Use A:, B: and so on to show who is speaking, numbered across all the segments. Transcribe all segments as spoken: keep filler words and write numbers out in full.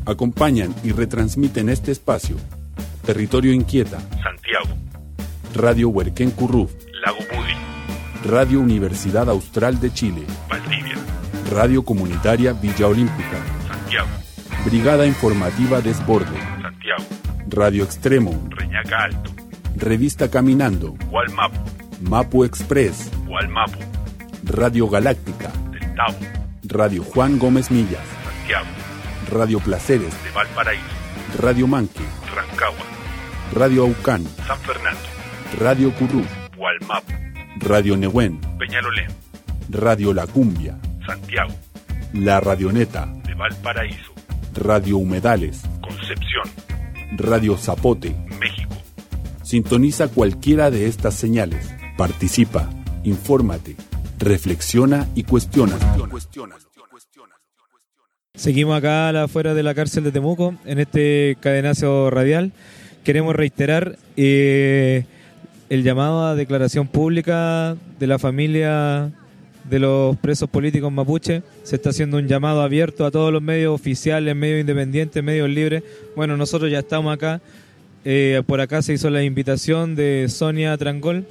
A: Acompañan y retransmiten este espacio. Territorio Inquieta,
B: Santiago.
A: Radio Huerquén Curruf,
B: Lago Pudi.
A: Radio Universidad Austral de Chile,
B: Valdivia.
A: Radio Comunitaria Villa Olímpica,
B: Santiago.
A: Brigada Informativa Desborde,
B: Santiago.
A: Radio Extremo,
B: Reñaca Alto.
A: Revista Caminando,
B: Gualmapu.
A: Mapu Express,
B: Gualmapu.
A: Radio Galáctica,
B: Del Tabo.
A: Radio Juan Gómez Millas,
B: Santiago.
A: Radio Placeres,
B: De Valparaíso.
A: Radio Manque,
B: Rancagua.
A: Radio Aucán,
B: San Fernando.
A: Radio Curruf,
B: Gualmapu.
A: Radio Nehuén,
B: Peñalolén.
A: Radio La Cumbia,
B: Santiago.
A: La Radioneta,
B: De Valparaíso.
A: Radio Humedales,
B: Concepción.
A: Radio Zapote.
B: México.
A: Sintoniza cualquiera de estas señales. Participa, infórmate, reflexiona y cuestiona.
C: Seguimos acá afuera de la cárcel de Temuco, en este cadenazo radial. Queremos reiterar eh, el llamado a declaración pública de la familia de los presos políticos mapuche. Se está haciendo un llamado abierto a todos los medios oficiales, medios independientes, medios libres. Bueno, nosotros ya estamos acá. Eh, por acá se hizo la invitación de Sonia Trangol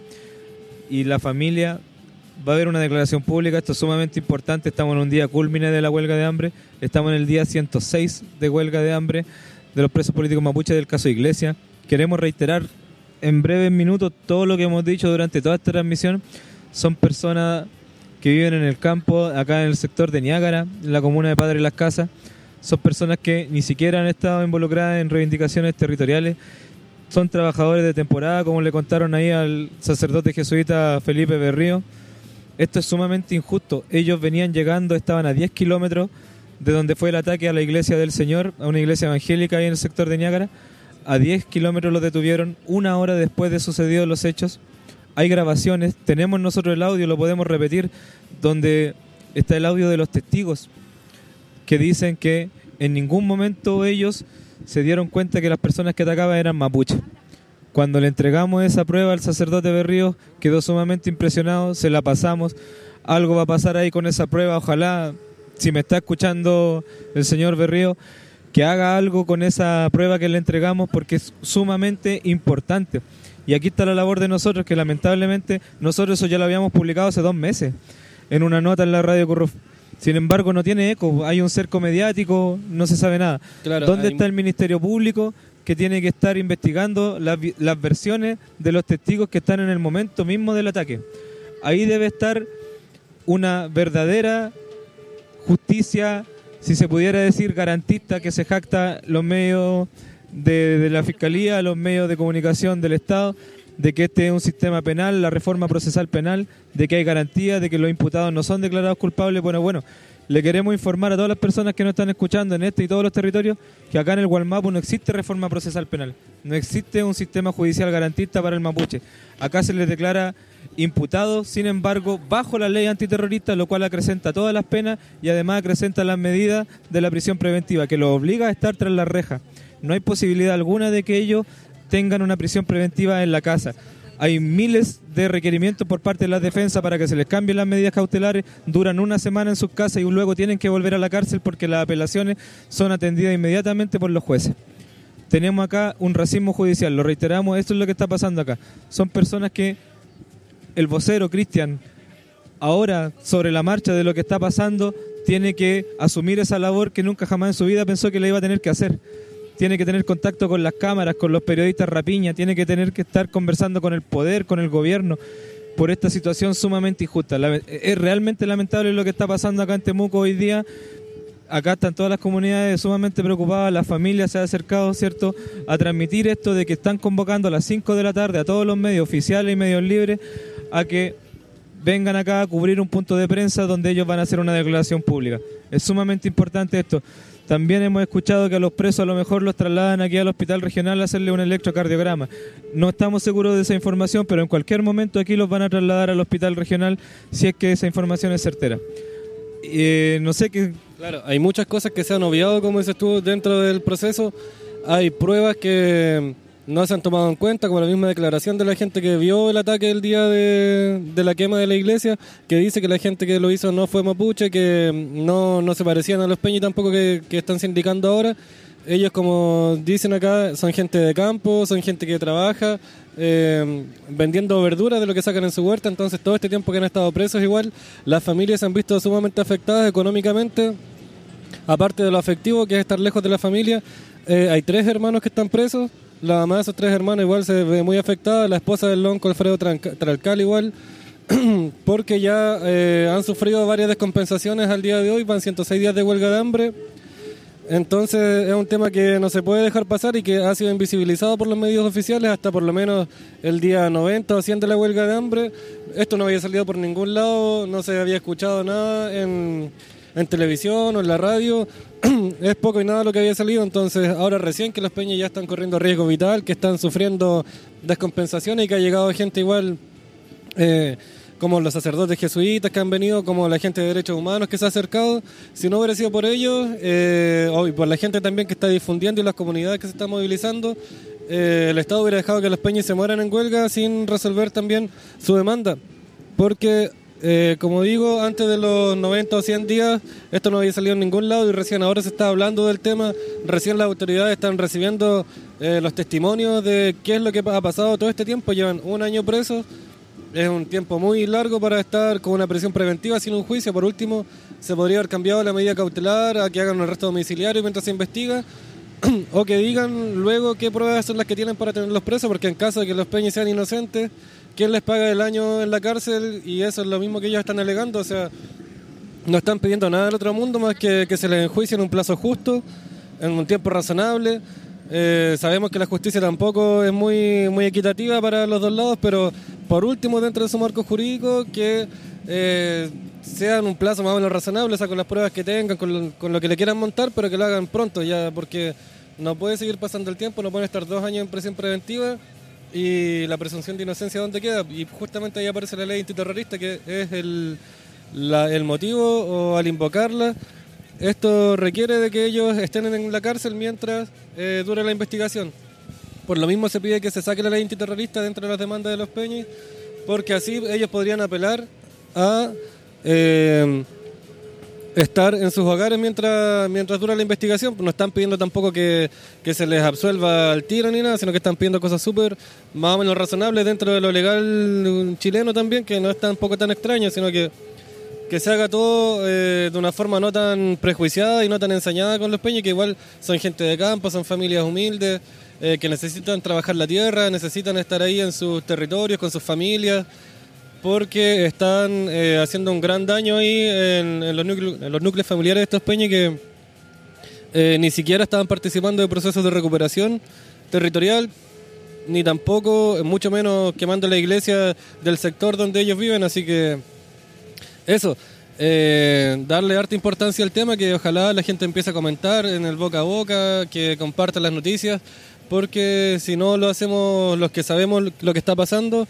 C: y la familia. Va a haber una declaración pública, esto es sumamente importante. Estamos en un día cúlmine de la huelga de hambre. Estamos en el día ciento seis de huelga de hambre de los presos políticos mapuches del caso Iglesia. Queremos reiterar en breves minutos todo lo que hemos dicho durante toda esta transmisión. Son personas que viven en el campo, acá en el sector de Niágara, en la comuna de Padre Las Casas. Son personas que ni siquiera han estado involucradas en reivindicaciones territoriales. Son trabajadores de temporada, como le contaron ahí al sacerdote jesuita Felipe Berrío. Esto es sumamente injusto. Ellos venían llegando, estaban a diez kilómetros de donde fue el ataque a la iglesia del Señor, a una iglesia evangélica ahí en el sector de Niágara. A diez kilómetros los detuvieron, una hora después de sucedidos los hechos. Hay grabaciones, tenemos nosotros el audio, lo podemos repetir, donde está el audio de los testigos que dicen que en ningún momento ellos se dieron cuenta que las personas que atacaban eran mapuches. Cuando le entregamos esa prueba al sacerdote Berrío, quedó sumamente impresionado, se la pasamos. Algo va a pasar ahí con esa prueba, ojalá, si me está escuchando el señor Berrío, que haga algo con esa prueba que le entregamos, porque es sumamente importante. Y aquí está la labor de nosotros, que lamentablemente nosotros eso ya lo habíamos publicado hace dos meses, en una nota en la radio Curruf. Sin embargo, no tiene eco, hay un cerco mediático, no se sabe nada. Claro, ¿dónde hay... está el Ministerio Público que tiene que estar investigando las, las versiones de los testigos que están en el momento mismo del ataque? Ahí debe estar una verdadera justicia, si se pudiera decir garantista, que se jacta los medios de, de la Fiscalía, los medios de comunicación del Estado, de que este es un sistema penal, la reforma procesal penal, de que hay garantía, de que los imputados no son declarados culpables. Bueno, bueno, le queremos informar a todas las personas que nos están escuchando en este y todos los territorios que acá en el Gualmapu no existe reforma procesal penal, no existe un sistema judicial garantista para el mapuche. Acá se les declara imputados, sin embargo, bajo la ley antiterrorista, lo cual acrecenta todas las penas y además acrecenta las medidas de la prisión preventiva, que los obliga a estar tras la reja. No hay posibilidad alguna de que ellos tengan una prisión preventiva en la casa. Hay miles de requerimientos por parte de la defensa para que se les cambien las medidas cautelares, duran una semana en sus casas y luego tienen que volver a la cárcel porque las apelaciones son atendidas inmediatamente por los jueces. Tenemos acá un racismo judicial, lo reiteramos, esto es lo que está pasando acá. Son personas que el vocero Cristian, ahora sobre la marcha de lo que está pasando, tiene que asumir esa labor que nunca jamás en su vida pensó que la iba a tener que hacer. Tiene que tener contacto con las cámaras, con los periodistas rapiña, tiene que tener que estar conversando con el poder, con el gobierno, por esta situación sumamente injusta. La, es realmente lamentable lo que está pasando acá en Temuco hoy día. Acá están todas las comunidades sumamente preocupadas, la familia se ha acercado, ¿cierto?, a transmitir esto de que están convocando a las cinco de la tarde a todos los medios oficiales y medios libres a que vengan acá a cubrir un punto de prensa donde ellos van a hacer una declaración pública. Es sumamente importante esto. También hemos escuchado que a los presos a lo mejor los trasladan aquí al hospital regional a hacerle un electrocardiograma. No estamos seguros de esa información, pero en cualquier momento aquí los van a trasladar al hospital regional si es que esa información es certera. Eh, no sé qué...
D: Claro, hay muchas cosas que se han obviado, como dices tú, dentro del proceso. Hay pruebas que no se han tomado en cuenta, como la misma declaración de la gente que vio el ataque el día de, de la quema de la iglesia, que dice que la gente que lo hizo no fue mapuche, que no, no se parecían a los peñi tampoco que, que están sindicando ahora. ellos, como dicen acá, son gente de campo, son gente que trabaja eh, vendiendo verduras de lo que sacan en su huerta. Entonces todo este tiempo que han estado presos, igual las familias se han visto sumamente afectadas económicamente, aparte de lo afectivo que es estar lejos de la familia. Eh, hay tres hermanos que están presos, la mamá de esos tres hermanos igual se ve muy afectada, la esposa del lonco Alfredo Tranca- Tralcal igual, porque ya eh, han sufrido varias descompensaciones al día de hoy, van ciento seis días de huelga de hambre. Entonces es un tema que no se puede dejar pasar y que ha sido invisibilizado por los medios oficiales hasta por lo menos el día noventa o cien de la huelga de hambre. Esto no había salido por ningún lado, no se había escuchado nada en, en televisión o en la radio. Es poco y nada lo que había salido, entonces ahora recién que los peñas ya están corriendo riesgo vital, que están sufriendo descompensaciones y que ha llegado gente igual... Eh, como los sacerdotes jesuitas que han venido, como la gente de derechos humanos que se ha acercado. Si no hubiera sido por ellos, eh, o por la gente también que está difundiendo y las comunidades que se están movilizando, eh, el Estado hubiera dejado que los peñas se mueran en huelga sin resolver también su demanda. Porque, eh, como digo, antes de los noventa o cien días, esto no había salido en ningún lado y recién ahora se está hablando del tema, recién las autoridades están recibiendo eh, los testimonios de qué es lo que ha pasado todo este tiempo. Llevan un año presos. Es un tiempo muy largo para estar con una prisión preventiva sin un juicio. Por último, se podría haber cambiado la medida cautelar a que hagan un arresto domiciliario mientras se investiga, o que digan luego qué pruebas son las que tienen para tenerlos presos, porque en caso de que los peñas sean inocentes, ¿quién les paga el año en la cárcel? Y eso es lo mismo que ellos están alegando. O sea, no están pidiendo nada del otro mundo más que que se les enjuicie en un plazo justo, en un tiempo razonable. Eh, sabemos que la justicia tampoco es muy muy equitativa para los dos lados, pero por último, dentro de su marco jurídico, que eh, sea en un plazo más o menos razonable, o sea, con las pruebas que tengan, con lo, con lo que le quieran montar, pero que lo hagan pronto ya, porque no puede seguir pasando el tiempo, no pueden estar dos años en prisión preventiva y la presunción de inocencia ¿dónde queda? Y justamente ahí aparece la ley antiterrorista, que es el, la, el motivo, o al invocarla, esto requiere de que ellos estén en la cárcel mientras eh, dure la investigación. Por lo mismo se pide que se saque la ley antiterrorista dentro de las demandas de los peñas, porque así ellos podrían apelar a eh, estar en sus hogares mientras mientras dura la investigación. No están pidiendo tampoco que, que se les absuelva al tiro ni nada, sino que están pidiendo cosas súper más o menos razonables dentro de lo legal chileno también, que no es tampoco tan extraño, sino que que se haga todo eh, de una forma no tan prejuiciada y no tan ensañada con los peñas, que igual son gente de campo, son familias humildes, eh, que necesitan trabajar la tierra, necesitan estar ahí en sus territorios, con sus familias, porque están eh, haciendo un gran daño ahí en, en, los, núcleos, en los núcleos familiares de estos peñas que eh, ni siquiera estaban participando de procesos de recuperación territorial, ni tampoco, mucho menos quemando la iglesia del sector donde ellos viven, así que eso, eh, darle harta importancia al tema, que ojalá la gente empiece a comentar en el boca a boca, que compartan las noticias, porque si no lo hacemos los que sabemos lo que está pasando,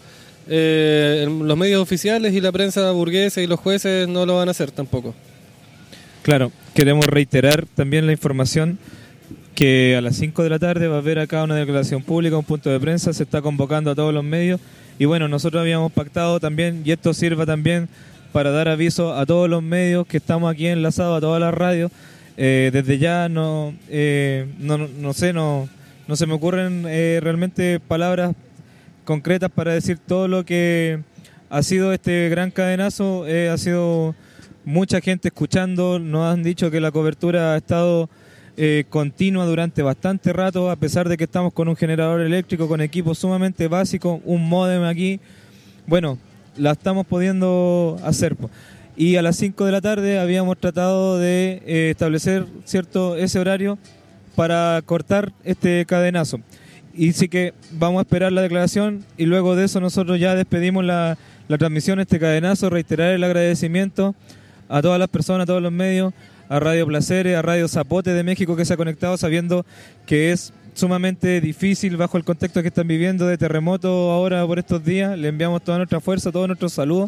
D: eh, los medios oficiales y la prensa burguesa y los jueces no lo van a hacer tampoco.
C: Claro, queremos reiterar también la información que a las cinco de la tarde va a haber acá una declaración pública, un punto de prensa, se está convocando a todos los medios y bueno, nosotros habíamos pactado también, y esto sirva también para dar aviso a todos los medios que estamos aquí enlazados, a todas las radios. Eh, desde ya no, eh, no, no sé, no, no se me ocurren eh, realmente palabras concretas para decir todo lo que ha sido este gran cadenazo. Eh, ha sido mucha gente escuchando, nos han dicho que la cobertura ha estado eh, continua durante bastante rato, a pesar de que estamos con un generador eléctrico, con equipos sumamente básicos, un módem aquí. Bueno, la estamos pudiendo hacer. Y a las cinco de la tarde habíamos tratado de eh, establecer cierto ese horario para cortar este cadenazo. Y sí que vamos a esperar la declaración y luego de eso nosotros ya despedimos la, la transmisión, este cadenazo, reiterar el agradecimiento a todas las personas, a todos los medios, a Radio Placeres, a Radio Zapote de México, que se ha conectado sabiendo que es sumamente difícil bajo el contexto que están viviendo de terremoto ahora por estos días. Le enviamos toda nuestra fuerza, todos nuestros saludos.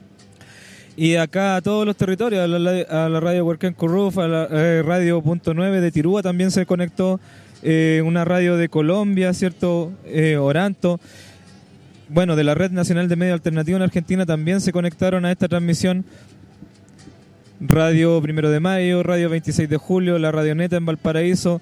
C: Y acá a todos los territorios, a la, a la radio Huerquén Curruf, a la eh, radio punto nueve de Tirúa también se conectó, eh, una radio de Colombia, ¿cierto? Eh, Oranto. Bueno, de la Red Nacional de Medios Alternativos en Argentina también se conectaron a esta transmisión. Radio Primero de Mayo, Radio veintiséis de Julio, la Radio Neta en Valparaíso,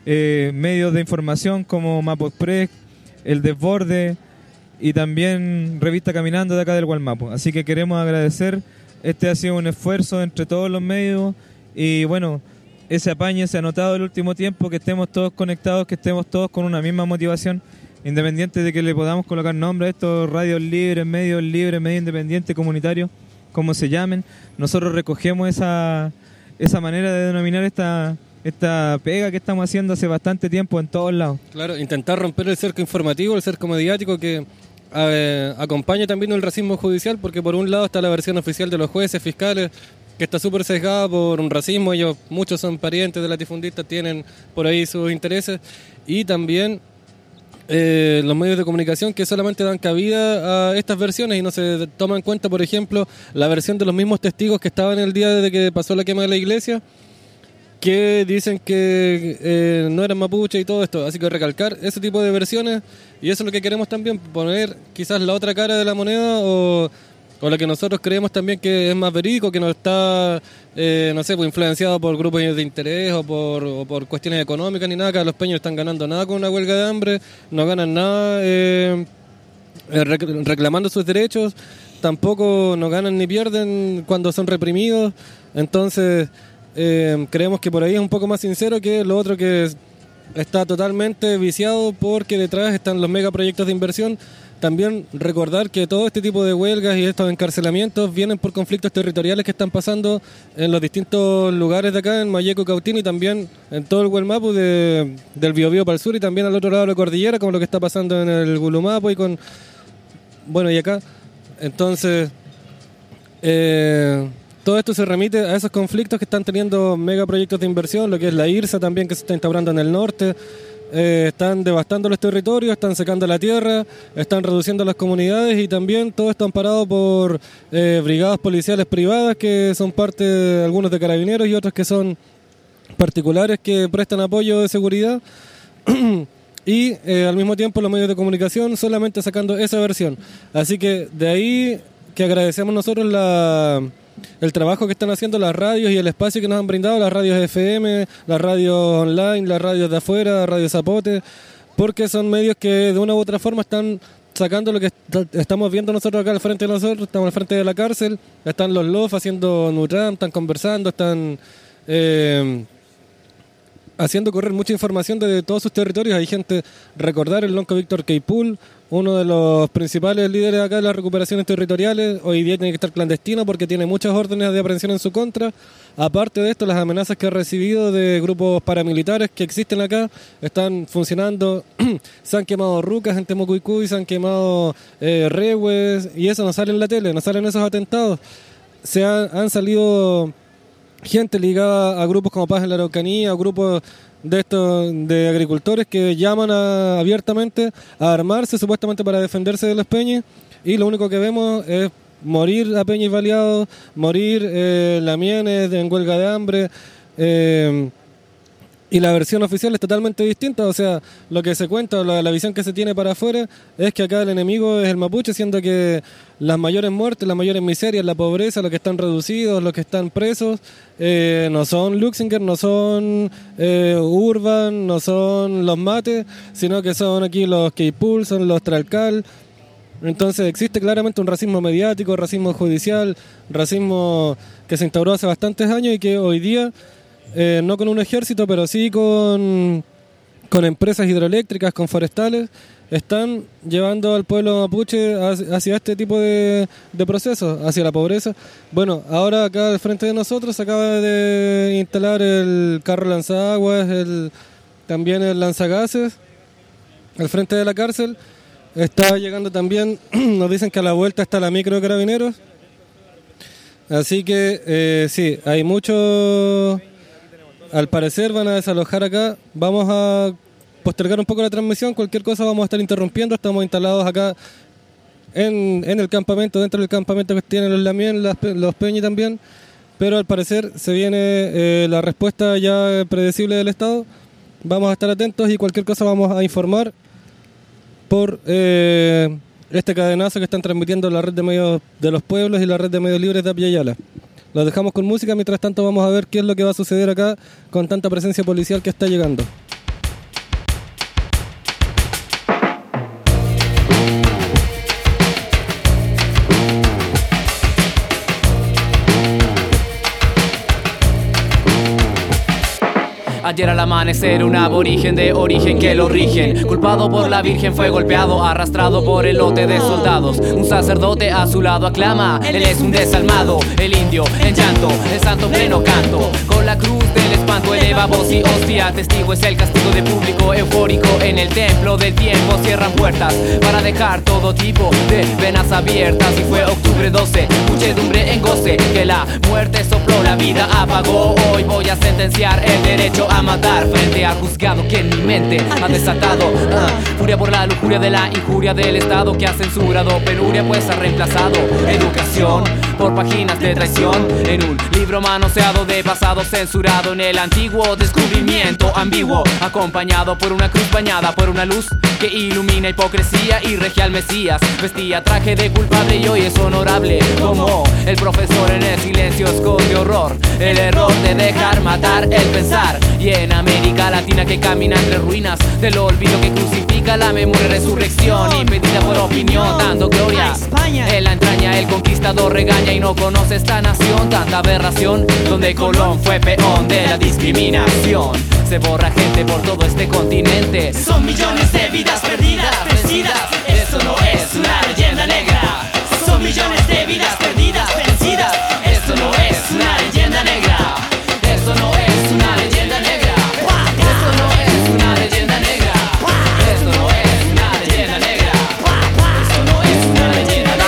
C: eh, medios de información como Mapo Express, El Desborde y también Revista Caminando de acá del Gualmapu. Así que queremos agradecer, este ha sido un esfuerzo entre todos los medios y bueno, ese apaño se ha notado el último tiempo, que estemos todos conectados, que estemos todos con una misma motivación, independiente de que le podamos colocar nombre a estos radios libres, medios libres, medios independientes, comunitarios, como se llamen. Nosotros recogemos esa, esa manera de denominar esta, esta pega que estamos haciendo hace bastante tiempo en todos lados.
D: Claro, intentar romper el cerco informativo, el cerco mediático que eh, acompaña también el racismo judicial, porque por un lado está la versión oficial de los jueces, fiscales, que está súper sesgada por un racismo. Ellos, muchos son parientes de latifundistas, tienen por ahí sus intereses, y también eh, los medios de comunicación que solamente dan cabida a estas versiones y no se toma en cuenta, por ejemplo, la versión de los mismos testigos que estaban el día de que pasó la quema de la iglesia, que dicen que eh, no eran mapuche y todo esto. Así que recalcar ese tipo de versiones, y eso es lo que queremos también, poner quizás la otra cara de la moneda, o o lo que nosotros creemos también que es más verídico, que no está, eh, no sé, pues influenciado por grupos de interés o por, o por cuestiones económicas ni nada. Que los peños no están ganando nada con una huelga de hambre, no ganan nada eh, reclamando sus derechos, tampoco no ganan ni pierden cuando son reprimidos. Entonces eh, creemos que por ahí es un poco más sincero que lo otro, que está totalmente viciado porque detrás están los megaproyectos de inversión. También recordar que todo este tipo de huelgas y estos encarcelamientos vienen por conflictos territoriales que están pasando en los distintos lugares de acá, en Mayeco, Cautín, y también en todo el Gualmapu, de, del Biobío para el sur y también al otro lado de la cordillera, como lo que está pasando en el Gulumapo y con... bueno, y acá. Entonces, eh, todo esto se remite a esos conflictos que están teniendo megaproyectos de inversión, lo que es la IRSA también, que se está instaurando en el norte. Eh, están devastando los territorios, están secando la tierra, están reduciendo las comunidades, y también todo esto amparado por eh, brigadas policiales privadas que son parte de algunos de carabineros y otros que son particulares que prestan apoyo de seguridad. Y eh, al mismo tiempo los medios de comunicación solamente sacando esa versión. Así que de ahí que agradecemos nosotros la... el trabajo que están haciendo las radios y el espacio que nos han brindado, las radios F M, las radios online, las radios de afuera, Radio Zapote, porque son medios que de una u otra forma están sacando lo que est- estamos viendo nosotros acá al frente de nosotros. Estamos al frente de la cárcel, están los L O F haciendo Nutram, están conversando, están eh, haciendo correr mucha información desde todos sus territorios. Hay gente, recordar el lonco Víctor Queipul, uno de los principales líderes acá de las recuperaciones territoriales, hoy día tiene que estar clandestino porque tiene muchas órdenes de aprehensión en su contra. Aparte de esto, las amenazas que ha recibido de grupos paramilitares que existen acá están funcionando. Se han quemado rucas en Temucuicui, se han quemado eh, rehues, y eso no sale en la tele, no salen esos atentados. Se han, han salido gente ligada a grupos como Paz en la Araucanía, a grupos de estos de agricultores que llaman a, abiertamente a armarse supuestamente para defenderse de los peñas, y lo único que vemos es morir a peñas baleados, morir eh, lamienes en huelga de hambre, eh, y la versión oficial es totalmente distinta. O sea, lo que se cuenta, la, la visión que se tiene para afuera es que acá el enemigo es el mapuche, siendo que las mayores muertes, las mayores miserias, la pobreza, los que están reducidos, los que están presos, eh, no son Luxinger, no son eh, Urban, no son los Mates, sino que son aquí los Queipul, son los Tralcal. Entonces existe claramente un racismo mediático, racismo judicial, racismo que se instauró hace bastantes años y que hoy día, eh, no con un ejército, pero sí con, con empresas hidroeléctricas, con forestales, están llevando al pueblo mapuche hacia este tipo de, de procesos, hacia la pobreza. Bueno, ahora acá al frente de nosotros se acaba de instalar el carro lanzaguas, el, también el lanzagases, al frente de la cárcel. Está llegando también, nos dicen que a la vuelta está la micro de carabineros. Así que eh, sí, hay mucho. Al parecer van a desalojar acá. Vamos a postergar un poco la transmisión. Cualquier cosa vamos a estar interrumpiendo. Estamos instalados acá en, en el campamento, dentro del campamento que tienen los Lamien, las, los Peñi también. Pero al parecer se viene eh, la respuesta ya predecible del Estado. Vamos a estar atentos y cualquier cosa vamos a informar por eh, este cadenazo que están transmitiendo la red de medios de los pueblos y la red de medios libres de Apia Yala. Los dejamos con música, mientras tanto vamos a ver qué es lo que va a suceder acá con tanta presencia policial que está llegando.
E: Ayer al amanecer un aborigen de origen que lo rigen. Culpado por la virgen fue golpeado, arrastrado por el lote de soldados. Un sacerdote a su lado aclama, él es un desalmado. El indio en llanto, el santo pleno canto. Con la cruz del espanto eleva voz y hostia. Testigo es el castigo de público eufórico. En el templo del tiempo cierran puertas para dejar todo tipo de venas abiertas. Y fue octubre doce, muchedumbre en goce, que la muerte sopló, la vida apagó. Hoy voy a sentenciar el derecho a matar frente al juzgado que en mi mente ha desatado uh, furia por la lujuria de la injuria del Estado que ha censurado penuria, pues ha reemplazado educación por páginas de traición en un libro manoseado de pasado censurado en el antiguo descubrimiento ambiguo, acompañado por una cruz bañada por una luz que ilumina hipocresía y regia al Mesías. Vestía traje de culpable y hoy es honorable como el profesor en el silencio esconde horror, el error de dejar matar el pensar. Y en América Latina que camina entre ruinas del olvido que crucifica la memoria y resurrección, impedida por opinión dando gloria en la entraña. El conquistador regaña y no conoce esta nación, tanta aberración donde Colón fue peón de la discriminación. Se borra gente por todo este continente, son millones de vidas perdidas, vencidas. Eso no es una leyenda negra, son millones de vidas perdidas, vencidas. Eso no es una leyenda negra, eso no es una leyenda negra, eso no es una leyenda negra, eso no es una leyenda negra, eso no es una leyenda negra.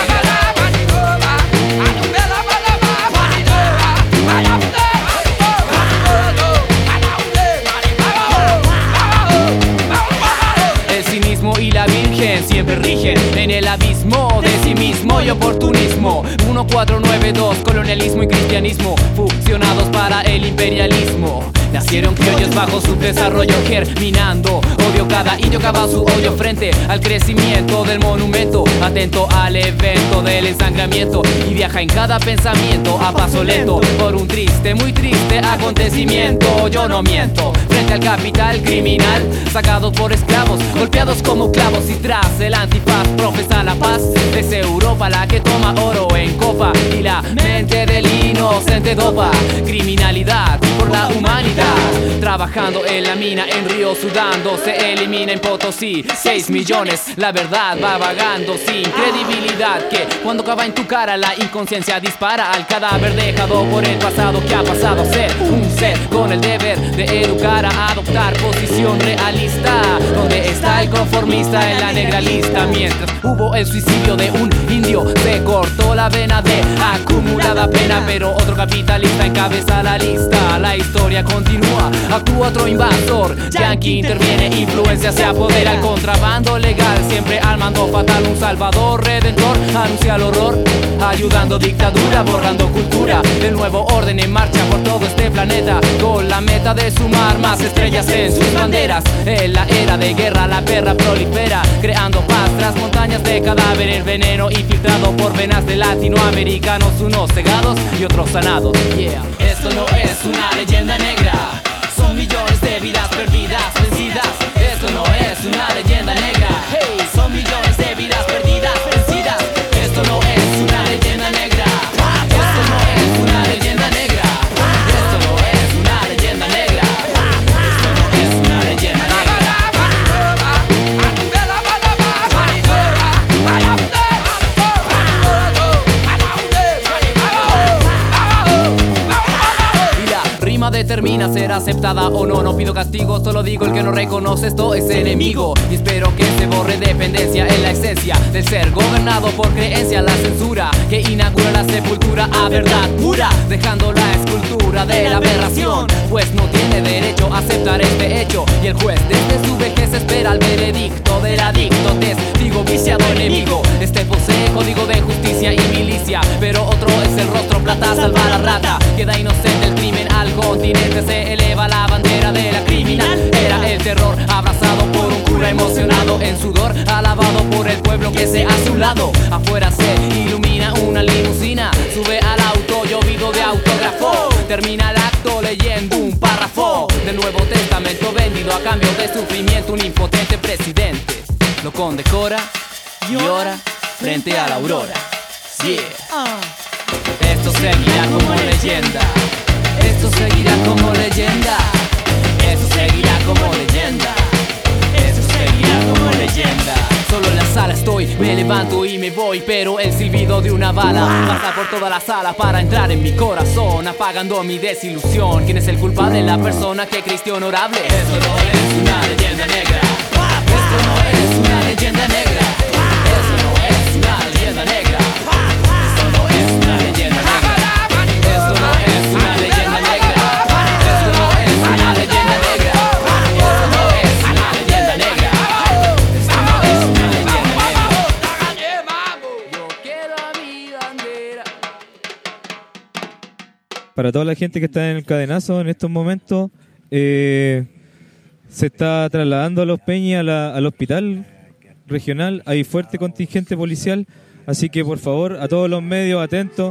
E: El cinismo y la virgen siempre rigen en el abismo de sí mismo y oportunismo. Uno cuatro nueve dos, colonialismo y cristianismo fusionados para el imperialismo. Nacieron criollos bajo su desarrollo germinando odio, cada indio cava su odio frente al crecimiento del monumento, atento al evento del ensangramiento y viaja en cada pensamiento a paso lento por un triste, muy triste acontecimiento. Yo no miento frente al capital criminal, sacados por esclavos, golpeados como clavos y tras el antifaz profesa la paz. Es Europa la que toma oro en copa y la mente del inocente dopa. Criminalidad por la humanidad, trabajando en la mina en Río sudando, se elimina en Potosí seis millones, la verdad va vagando sin credibilidad, que cuando acaba en tu cara la inconsciencia dispara al cadáver dejado por el pasado que ha pasado a ser un ser con el deber de educar a adoptar posición realista. Donde está el conformista en la negra lista, mientras hubo el suicidio de un indio se cortó la vena de acumulada pena, pero otro capitalista encabeza la lista. La historia continúa, actúa otro invasor, Yankee interviene, influencia se apodera, el contrabando legal siempre al mando fatal. Un salvador redentor anuncia el horror, ayudando dictadura, borrando cultura. El nuevo orden en marcha por todo este planeta, con la meta de sumar más estrellas en sus banderas. En la era de guerra la perra prolifera, creando paz tras montañas de cadáver. El veneno infiltrado por venas de latinoamericanos, unos cegados y otros sanados. Yeah. Esto no es una leyenda negra, son millones de vidas perdidas, vencidas. Esto no es una leyenda negra, hey, son millones de vidas perdidas, vencidas. Esto no es una leyenda negra, esto no es una leyenda negra, esto no es una leyenda negra, esto no es una leyenda negra. Determina ser aceptada o no, no pido castigo, solo digo el que no reconoce esto es enemigo. Y espero que se borre dependencia en la esencia del ser gobernado por creencia, la censura que inaugura la sepultura a verdad pura, dejando la escultura de la aberración, pues no tiene derecho a aceptar este hecho. Y el juez desde su vejez espera el veredicto del adicto, testigo viciado enemigo. Este posee código de justicia y milicia, pero otro es el rostro plata, salva la rata, queda inocente el crimen al continente, se eleva la bandera de la criminal. Era el terror abrazado por un cura emocionado en sudor, alabado por el pueblo que se hace a un lado. Afuera se ilumina una limusina, sube al auto llovido de autógrafo, termina el acto leyendo un párrafo del Nuevo Testamento vendido a cambio de sufrimiento. Un impotente presidente lo condecora y ora frente a la aurora. Yeah. Esto seguirá como leyenda, esto seguirá como leyenda, levanto y me voy, pero el silbido de una bala pasa por toda la sala para entrar en mi corazón, apagando mi desilusión. ¿Quién es el culpable? La persona que Cristo honorable. Esto no es una leyenda negra. Esto no es una leyenda negra. Esto no es una leyenda negra. Esto no es una leyenda negra. Esto no es una leyenda negra. Esto no es una leyenda negra. Esto no es una leyenda negra. Esto no es una leyenda negra. Yo quiero a mi bandera.
C: Para toda la gente que está en el cadenazo en estos momentos, eh, se está trasladando a Los Peñas a la- al hospital regional. Hay fuerte contingente policial, así que por favor a todos los medios atentos.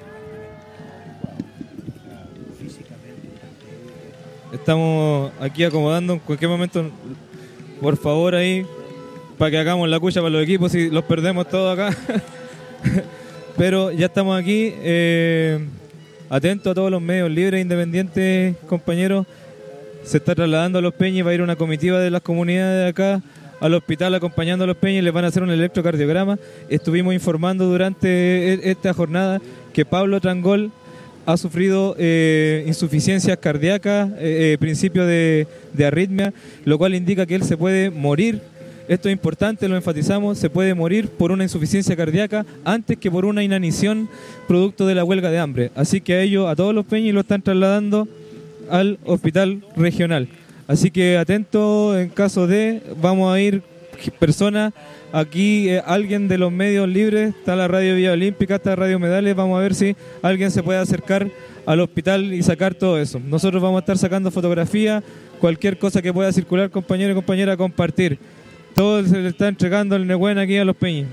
C: Estamos aquí acomodando en cualquier momento, por favor ahí, para que hagamos la cucha para los equipos y los perdemos todos acá. Pero ya estamos aquí, eh, atentos a todos los medios libres e independientes, compañeros. Se está trasladando a Los Peñas y va a ir una comitiva de las comunidades de acá al hospital acompañando a Los Peñas y les van a hacer un electrocardiograma. Estuvimos informando durante e- esta jornada que Pablo Trangol ha sufrido eh, insuficiencias cardíacas, eh, eh, principio de, de arritmia, lo cual indica que él se puede morir. Esto es importante, lo enfatizamos, se puede morir por una insuficiencia cardíaca antes que por una inanición producto de la huelga de hambre. Así que a ellos, a todos los Peñas, lo están trasladando al hospital regional. Así que atento, en caso de, vamos a ir personas, aquí eh, alguien de los medios libres, está la Radio Villa Olímpica, está Radio Medales, vamos a ver si alguien se puede acercar al hospital y sacar todo eso. Nosotros vamos a estar sacando fotografías, cualquier cosa que pueda circular, compañero y compañera, compartir. Todo se le está entregando el Nehuen aquí a Los Peñas.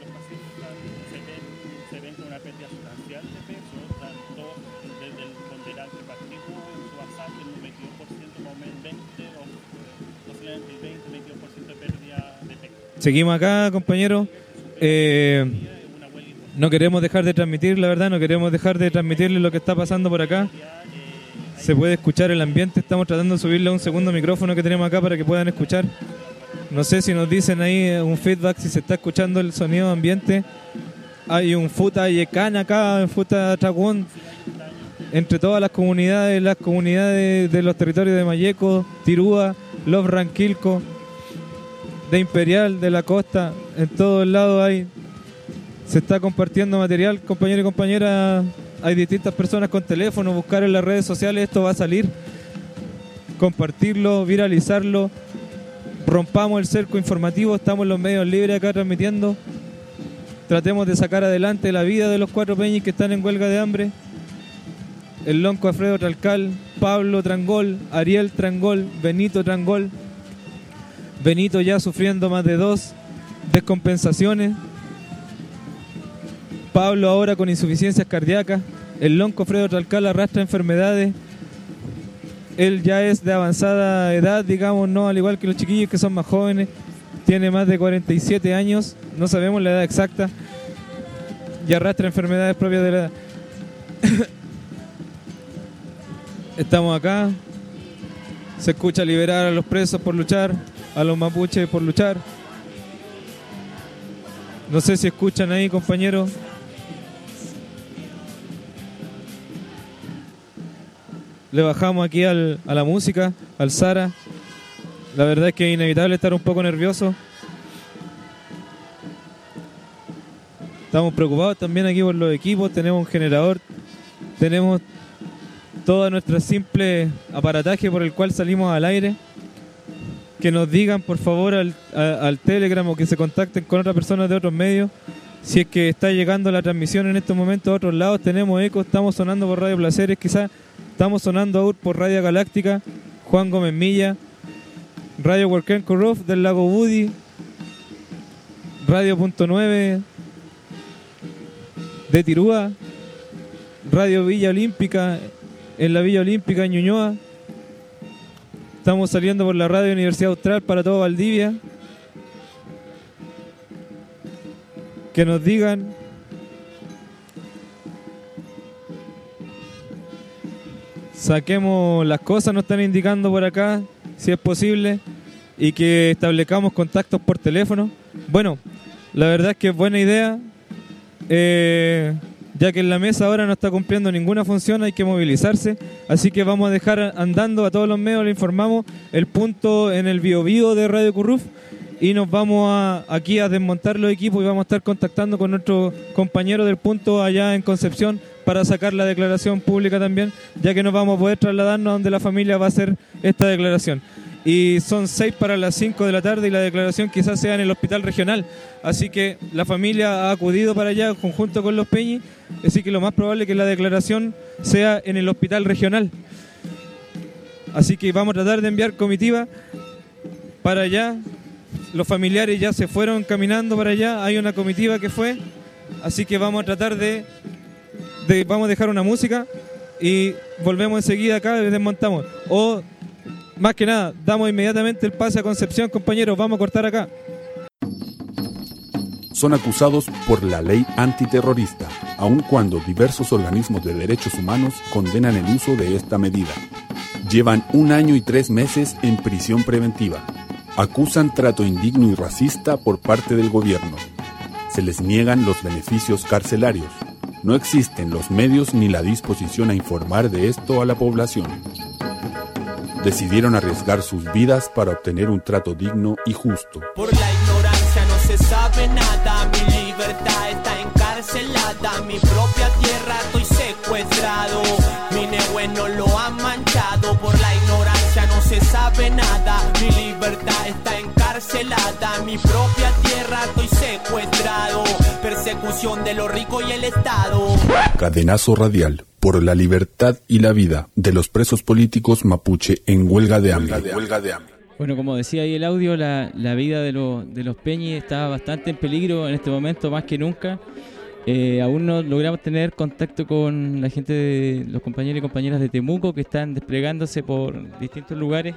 F: Se ven con una pérdida sustancial de peso, tanto desde el ponderante partido en su basal del noventa y dos por ciento más o menos veinte o posiblemente el veinte, veintidós por ciento de pérdida de peso.
C: Seguimos acá, compañeros. Eh,
F: Una huelga importante.
C: no queremos dejar de transmitir, la verdad, no queremos dejar de transmitirles lo que está pasando por acá. Se puede escuchar el ambiente, estamos tratando de subirle a un segundo micrófono que tenemos acá para que puedan escuchar. No sé si nos dicen ahí un feedback, si se está escuchando el sonido ambiente. Hay un Futa Yecán acá, un Futa Tragún, entre todas las comunidades, las comunidades de los territorios de Mayeco, Tirúa, Los Ranquilco, de Imperial, de la costa, en todos lados hay, se está compartiendo material, compañeros y compañeras, hay distintas personas con teléfono, buscar en las redes sociales, esto va a salir, compartirlo, viralizarlo, rompamos el cerco informativo, estamos en los medios libres acá transmitiendo, tratemos de sacar adelante la vida de los cuatro peñis que están en huelga de hambre, el lonco Alfredo Tralcal, Pablo Trangol, Ariel Trangol, Benito Trangol, Benito ya sufriendo más de dos descompensaciones, Pablo ahora con insuficiencias cardíacas, el lonco Alfredo Tralcal arrastra enfermedades, él ya es de avanzada edad, digamos, no al igual que los chiquillos que son más jóvenes, tiene más de cuarenta y siete años, no sabemos la edad exacta, y arrastra enfermedades propias de la edad. Estamos acá, se escucha liberar a los presos por luchar, a los mapuches por luchar. No sé si escuchan ahí, compañeros. Le bajamos aquí al, a la música, al Zara. La verdad es que es inevitable estar un poco nervioso. Estamos preocupados también aquí por los equipos. Tenemos un generador. Tenemos todo nuestro simple aparataje por el cual salimos al aire. Que nos digan por favor al, a, al Telegram o que se contacten con otras personas de otros medios. Si es que está llegando la transmisión en estos momentos a otros lados, tenemos eco, estamos sonando por Radio Placeres, quizás estamos sonando aún por Radio Galáctica, Juan Gómez Milla, Radio Huarquenco Roof del Lago Budi, Radio Punto nueve de Tirúa, Radio Villa Olímpica en la Villa Olímpica en Ñuñoa. Estamos saliendo por la Radio Universidad Austral para todo Valdivia. Que nos digan saquemos las cosas, nos están indicando por acá, si es posible, y que establezcamos contactos por teléfono. Bueno, la verdad es que es buena idea, eh, ya que en la mesa ahora no está cumpliendo ninguna función, hay que movilizarse, así que vamos a dejar andando a todos los medios, le informamos el punto en el Bio Bio de Radio Curruf y nos vamos a, aquí a desmontar los equipos y vamos a estar contactando con nuestros compañeros del punto allá en Concepción para sacar la declaración pública también, ya que nos vamos a poder trasladarnos a donde la familia va a hacer esta declaración. Y son seis para las cinco de la tarde y la declaración quizás sea en el hospital regional. Así que la familia ha acudido para allá conjunto con los Peñi. Así que lo más probable es que la declaración sea en el hospital regional. Así que vamos a tratar de enviar comitiva para allá. Los familiares ya se fueron caminando para allá. Hay una comitiva que fue. Así que vamos a tratar de... de vamos a dejar una música y volvemos enseguida acá y desmontamos. O... más que nada, damos inmediatamente el pase a Concepción, compañeros, vamos a cortar acá.
A: Son acusados por la ley antiterrorista, aun cuando diversos organismos de derechos humanos condenan el uso de esta medida. Llevan un año y tres meses en prisión preventiva. Acusan trato indigno y racista por parte del gobierno. Se les niegan los beneficios carcelarios. No existen los medios ni la disposición a informar de esto a la población. Decidieron arriesgar sus vidas para obtener un trato digno y justo.
G: Por la ignorancia no se sabe nada, mi libertad está encarcelada, mi propia tierra estoy secuestrado, mi negüe no lo han manchado. Por la ignorancia no se sabe nada, mi libertad está encarcelada, mi propia tierra estoy secuestrado, persecución de los ricos y el Estado.
A: Cadenazo radial por la libertad y la vida de los presos políticos mapuche en huelga de hambre. Huelga de hambre.
H: Bueno, como decía ahí el audio, la, la vida de, lo, de los Peñi está bastante en peligro en este momento, más que nunca. Eh, aún no logramos tener contacto con la gente, de los compañeros y compañeras de Temuco que están desplegándose por distintos lugares.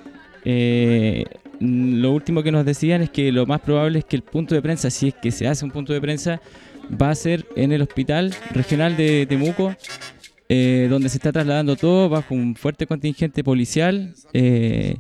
H: Eh, lo último que nos decían es que lo más probable es que el punto de prensa, si es que se hace un punto de prensa, va a ser en el hospital regional de Temuco, eh, donde se está trasladando todo bajo un fuerte contingente policial. Eh,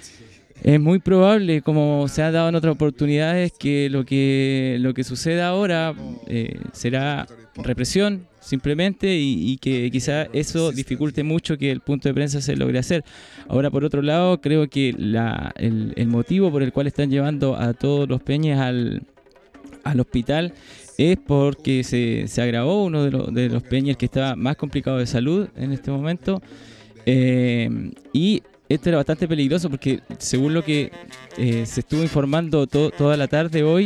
H: es muy probable, como se ha dado en otras oportunidades, que lo que lo que suceda ahora eh, será represión simplemente y, y que quizá eso dificulte mucho que el punto de prensa se logre hacer. Ahora, por otro lado, creo que la, el, el motivo por el cual están llevando a todos los Peñas al, al hospital es porque se, se agravó uno de, lo, de los Peñas que estaba más complicado de salud en este momento, eh, y esto era bastante peligroso porque según lo que eh, se estuvo informando to, toda la tarde hoy,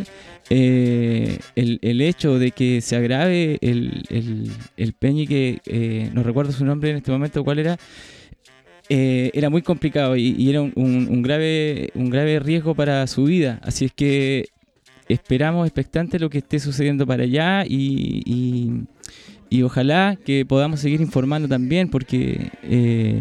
H: eh, el, el hecho de que se agrave el, el, el Peñi, que eh, no recuerdo su nombre en este momento, ¿cuál era? Eh, era muy complicado y, y era un, un, un, grave, un grave riesgo para su vida, así es que esperamos expectantes lo que esté sucediendo para allá y, y, y ojalá que podamos seguir informando también porque eh,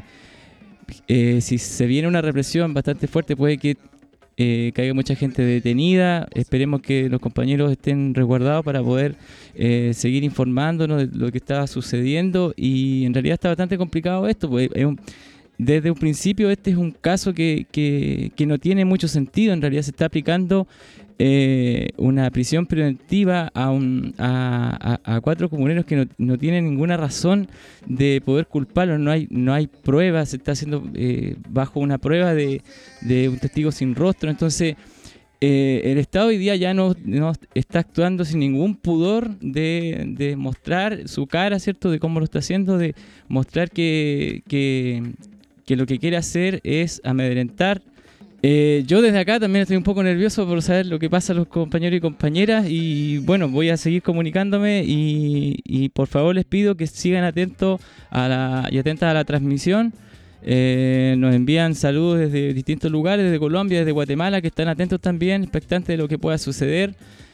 H: eh, si se viene una represión bastante fuerte puede que eh, caiga mucha gente detenida. Esperemos que los compañeros estén resguardados para poder eh, seguir informándonos de lo que está sucediendo y en realidad está bastante complicado esto, pues es un, desde un principio este es un caso que, que, que no tiene mucho sentido. En realidad se está aplicando Eh, una prisión preventiva a, un, a, a, a cuatro comuneros que no, no tienen ninguna razón de poder culparlos. No hay, no hay pruebas, se está haciendo eh, bajo una prueba de, de un testigo sin rostro. Entonces eh, el Estado hoy día ya no, no está actuando sin ningún pudor de, de mostrar su cara, ¿cierto? De cómo lo está haciendo, de mostrar que, que, que lo que quiere hacer es amedrentar. Eh, yo desde acá también estoy un poco nervioso por saber lo que pasa a los compañeros y compañeras y bueno, voy a seguir comunicándome y, y por favor les pido que sigan atentos a la, y atentas a la transmisión. Eh, nos envían saludos desde distintos lugares, desde Colombia, desde Guatemala, que están atentos también, expectantes de lo que pueda suceder.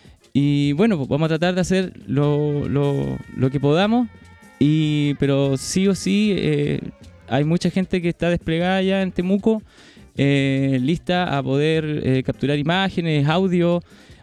H: Y bueno, pues vamos a tratar de hacer lo, lo, lo que podamos, y, pero sí o sí eh, hay mucha gente que está desplegada ya en Temuco, Eh, lista a poder eh, capturar imágenes, audio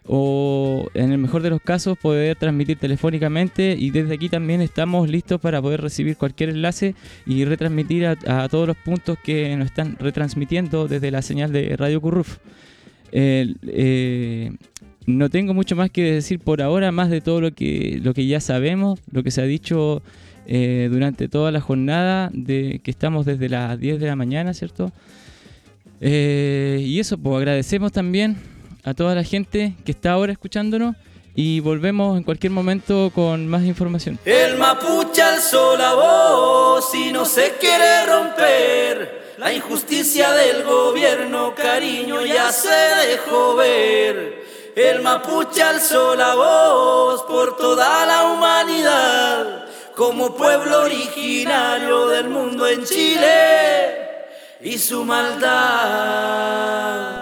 H: o en el mejor de los casos poder transmitir telefónicamente, y desde aquí también estamos listos para poder recibir cualquier enlace y retransmitir a, a todos los puntos que nos están retransmitiendo desde la señal de Radio Curruf. Eh, eh, no tengo mucho más que decir por ahora, más de todo lo que, lo que ya sabemos, lo que se ha dicho eh, durante toda la jornada, de que estamos desde las diez de la mañana, ¿cierto? Eh, y eso, pues agradecemos también a toda la gente que está ahora escuchándonos y volvemos en cualquier momento con más información.
I: El mapuche alzó la voz y no se quiere romper. La injusticia del gobierno, cariño, ya se dejó ver. El mapuche alzó la voz por toda la humanidad, como pueblo originario del mundo en Chile y su maldad.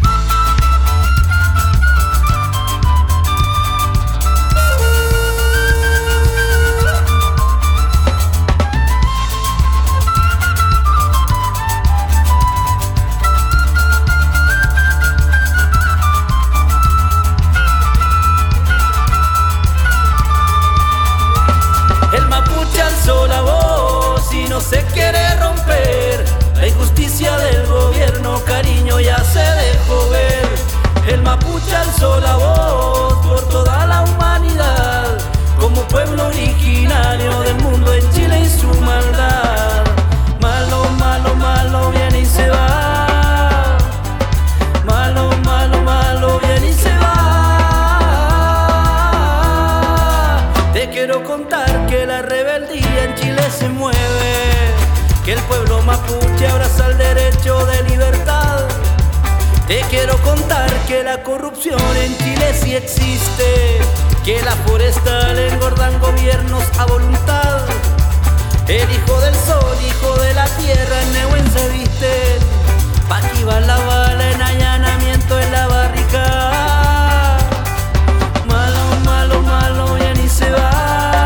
I: La voz y no se quiere romper. La injusticia del gobierno, cariño, ya se dejó ver. El mapuche alzó la voz por toda la humanidad, como pueblo originario del mundo en Chile y su maldad. Malo, malo, malo, viene y se va. Malo, malo, malo, viene y se va. Te quiero contar que la rebeldía en Chile se mueve, que el pueblo mapuche abraza el derecho de libertad. Te quiero contar que la corrupción en Chile sí existe, que la forestal engordan gobiernos a voluntad. El hijo del sol, hijo de la tierra, en Nehuen se visten, pa' que va la bala en allanamiento en la barrica. Malo, malo, malo, viene y se va.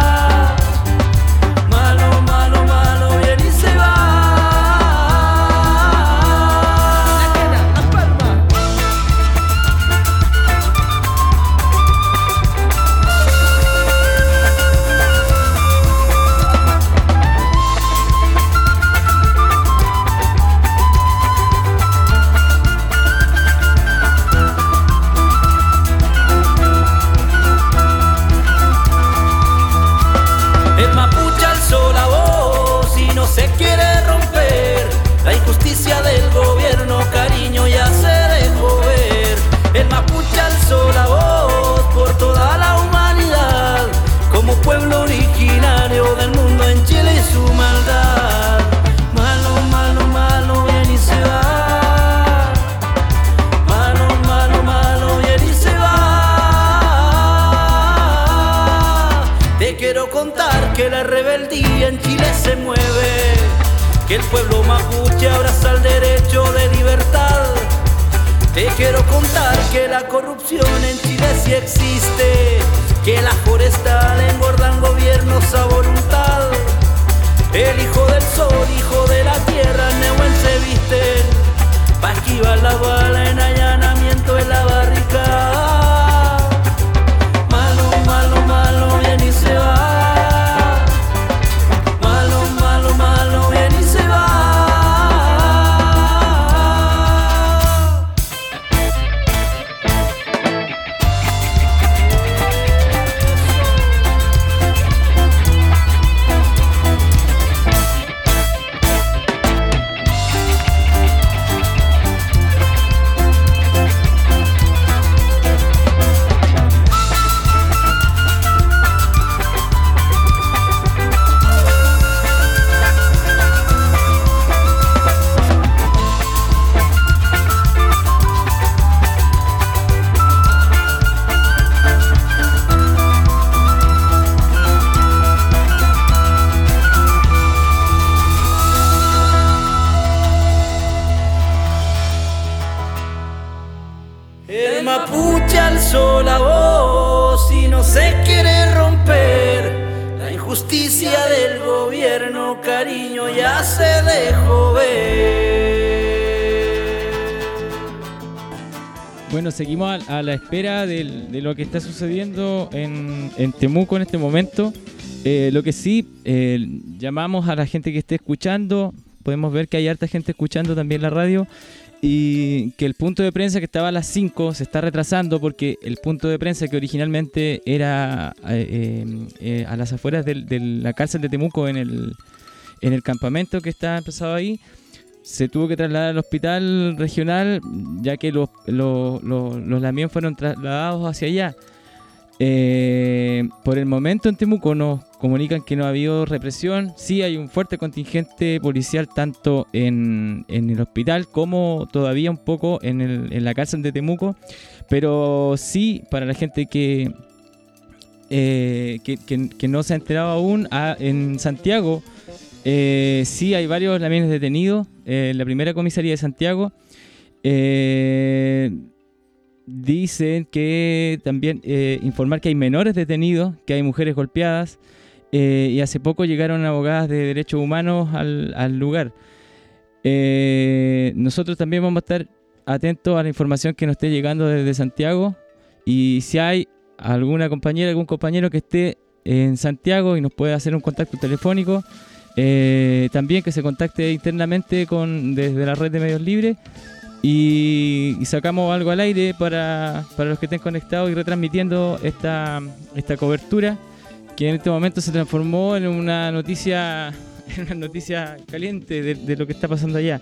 I: Pueblo originario del mundo en Chile y su maldad. Malo, malo, malo, viene y se va. Malo, malo, malo, viene y se va. Te quiero contar que la rebeldía en Chile se mueve, que el pueblo mapuche abraza el derecho de libertad. Te quiero contar que la corrupción en Chile sí existe, que la forestal engordan gobiernos a voluntad. El hijo del sol, hijo de la tierra, Nehuen se visten, pa' esquivar la bala en allanamiento en la barrica. Malo, malo, malo, viene y se va. Malo, malo, malo, viene y se va. El mapuche alzó la voz y no se quiere romper. La injusticia del gobierno, cariño, ya se dejó ver.
H: Bueno, seguimos a, a la espera del, de lo que está sucediendo en, en Temuco en este momento. Eh, lo que sí, eh, llamamos a la gente que esté escuchando podemos ver que hay harta gente escuchando también la radio y que el punto de prensa que estaba a las cinco se está retrasando porque el punto de prensa que originalmente era eh, eh, a las afueras de, de la cárcel de Temuco en el, en el campamento que está empezado ahí, se tuvo que trasladar al hospital regional ya que los, los, los, los Lamien fueron trasladados hacia allá. Eh, por el momento en Temuco nos comunican que no ha habido represión. Sí hay un fuerte contingente policial tanto en, en el hospital como todavía un poco en, el, en la cárcel de Temuco, pero sí para la gente que, eh, que, que, que no se ha enterado aún, a, en Santiago eh, sí hay varios lamienes detenidos eh, en la primera comisaría de Santiago. eh, Dicen que también eh, informar que hay menores detenidos, que hay mujeres golpeadas eh, y hace poco llegaron abogadas de derechos humanos al, al lugar. Eh, nosotros también vamos a estar atentos a la información que nos esté llegando desde Santiago y si hay alguna compañera, algún compañero que esté en Santiago y nos pueda hacer un contacto telefónico, eh, también que se contacte internamente con desde la red de medios libres. Y, y sacamos algo al aire para, para los que estén conectados y retransmitiendo esta, esta cobertura que en este momento se transformó en una noticia, en una noticia caliente de, de lo que está pasando allá.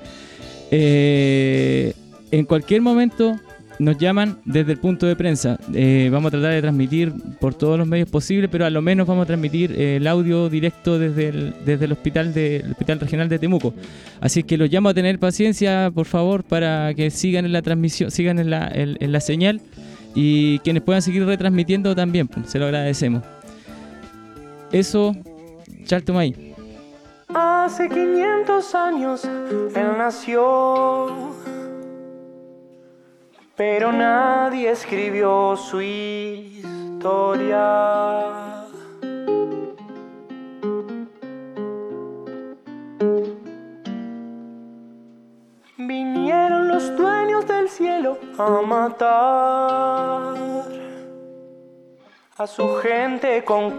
H: Eh, en cualquier momento nos llaman desde el punto de prensa. Eh, vamos a tratar de transmitir por todos los medios posibles, pero a lo menos vamos a transmitir eh, el audio directo desde el, desde el hospital de, el hospital regional de Temuco. Así que los llamo a tener paciencia, por favor, para que sigan en la transmisión, sigan en la, en, en la señal y quienes puedan seguir retransmitiendo también, pues, se lo agradecemos. Eso, Chaltomay.
J: Hace quinientos años él nació, pero nadie escribió su historia. Vinieron los dueños del cielo a matar a su gente con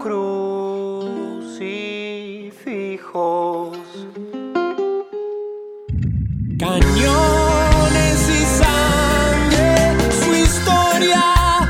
J: crucifijos. Cañones y sangre, su historia.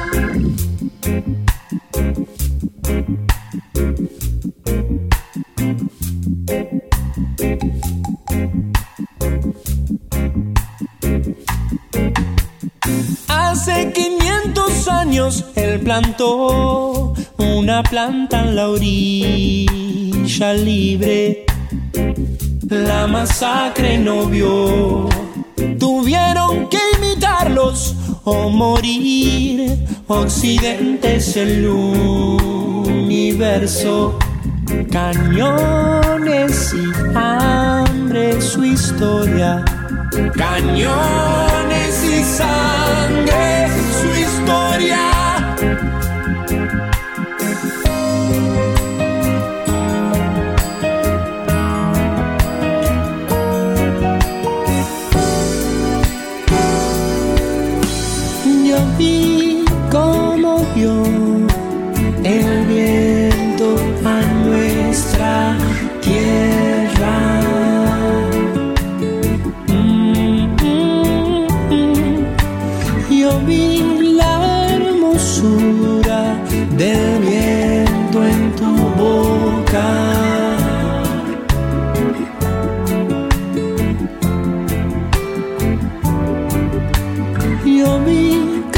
J: Hace quinientos años él plantó una planta en la orilla libre. La masacre no vio, tuvieron que imitarlos o morir. Occidente es el universo, cañones y hambre, su historia. Cañones y sangre, su historia. Vi cómo vio el viento a nuestra tierra. Mm-hmm. Yo vi la hermosura del viento en tu boca. Yo vi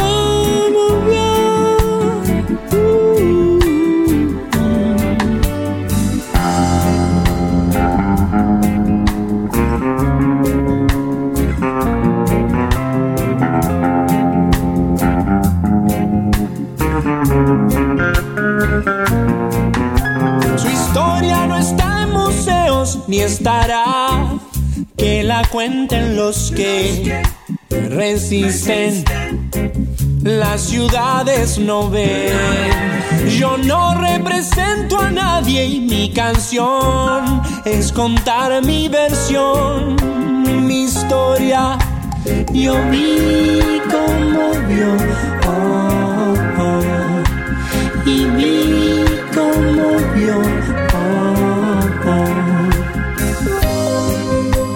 J: ni estará, que la cuenten los que resisten. Las ciudades no ven, yo no represento a nadie y mi canción es contar mi versión, mi historia. Yo vi cómo vio, oh, oh, y vi cómo vio, oh, oh.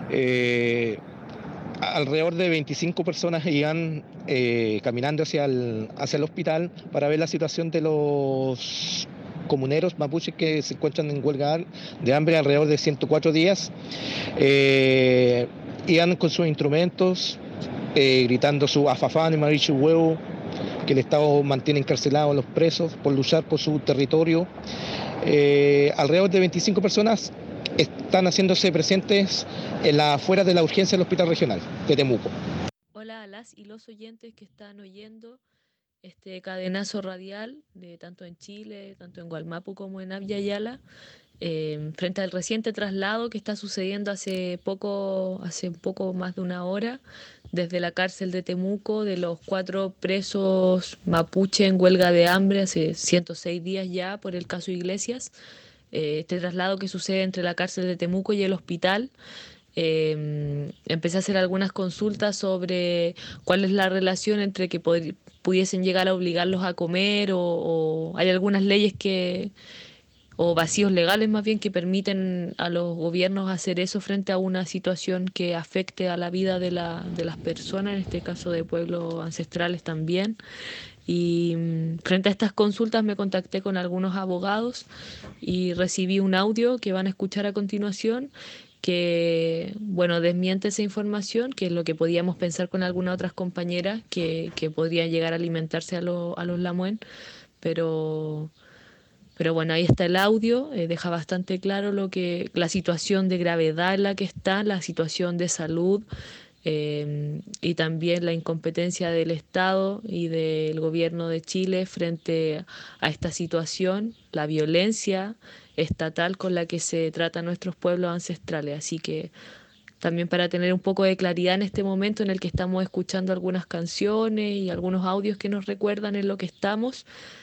K: Eh, alrededor de veinticinco personas iban eh, caminando hacia el, hacia el hospital para ver la situación de los comuneros mapuches que se encuentran en huelga de hambre alrededor de ciento cuatro días. Eh, iban con sus instrumentos, eh, gritando su afafán y marichi huevo, que el Estado mantiene encarcelados a los presos por luchar por su territorio. Eh, alrededor de veinticinco personas están haciéndose presentes en la afuera de la urgencia del Hospital Regional de Temuco.
L: Hola a las y los oyentes que están oyendo este cadenazo radial, de tanto en Chile, tanto en Gualmapu como en Abya Yala, eh, frente al reciente traslado que está sucediendo hace poco, hace poco más de una hora, desde la cárcel de Temuco, de los cuatro presos mapuche en huelga de hambre hace ciento seis días ya por el caso Iglesias. Eh, este traslado que sucede entre la cárcel de Temuco y el hospital. Eh, empecé a hacer algunas consultas sobre cuál es la relación entre que pod- pudiesen llegar a obligarlos a comer o, o hay algunas leyes que o vacíos legales más bien que permiten a los gobiernos hacer eso frente a una situación que afecte a la vida de, la, de las personas, en este caso de pueblos ancestrales también. Y mm, frente a estas consultas me contacté con algunos abogados y recibí un audio que van a escuchar a continuación que, bueno, desmiente esa información, que es lo que podíamos pensar con algunas otras compañeras que, que podrían llegar a alimentarse a, lo, a los Lamuen, pero... Pero bueno, ahí está el audio, eh, deja bastante claro lo que la situación de gravedad en la que está, la situación de salud eh, y también la incompetencia del Estado y del gobierno de Chile frente a esta situación, la violencia estatal con la que se trata a nuestros pueblos ancestrales. Así que también para tener un poco de claridad en este momento en el que estamos escuchando algunas canciones y algunos audios que nos recuerdan en lo que estamos,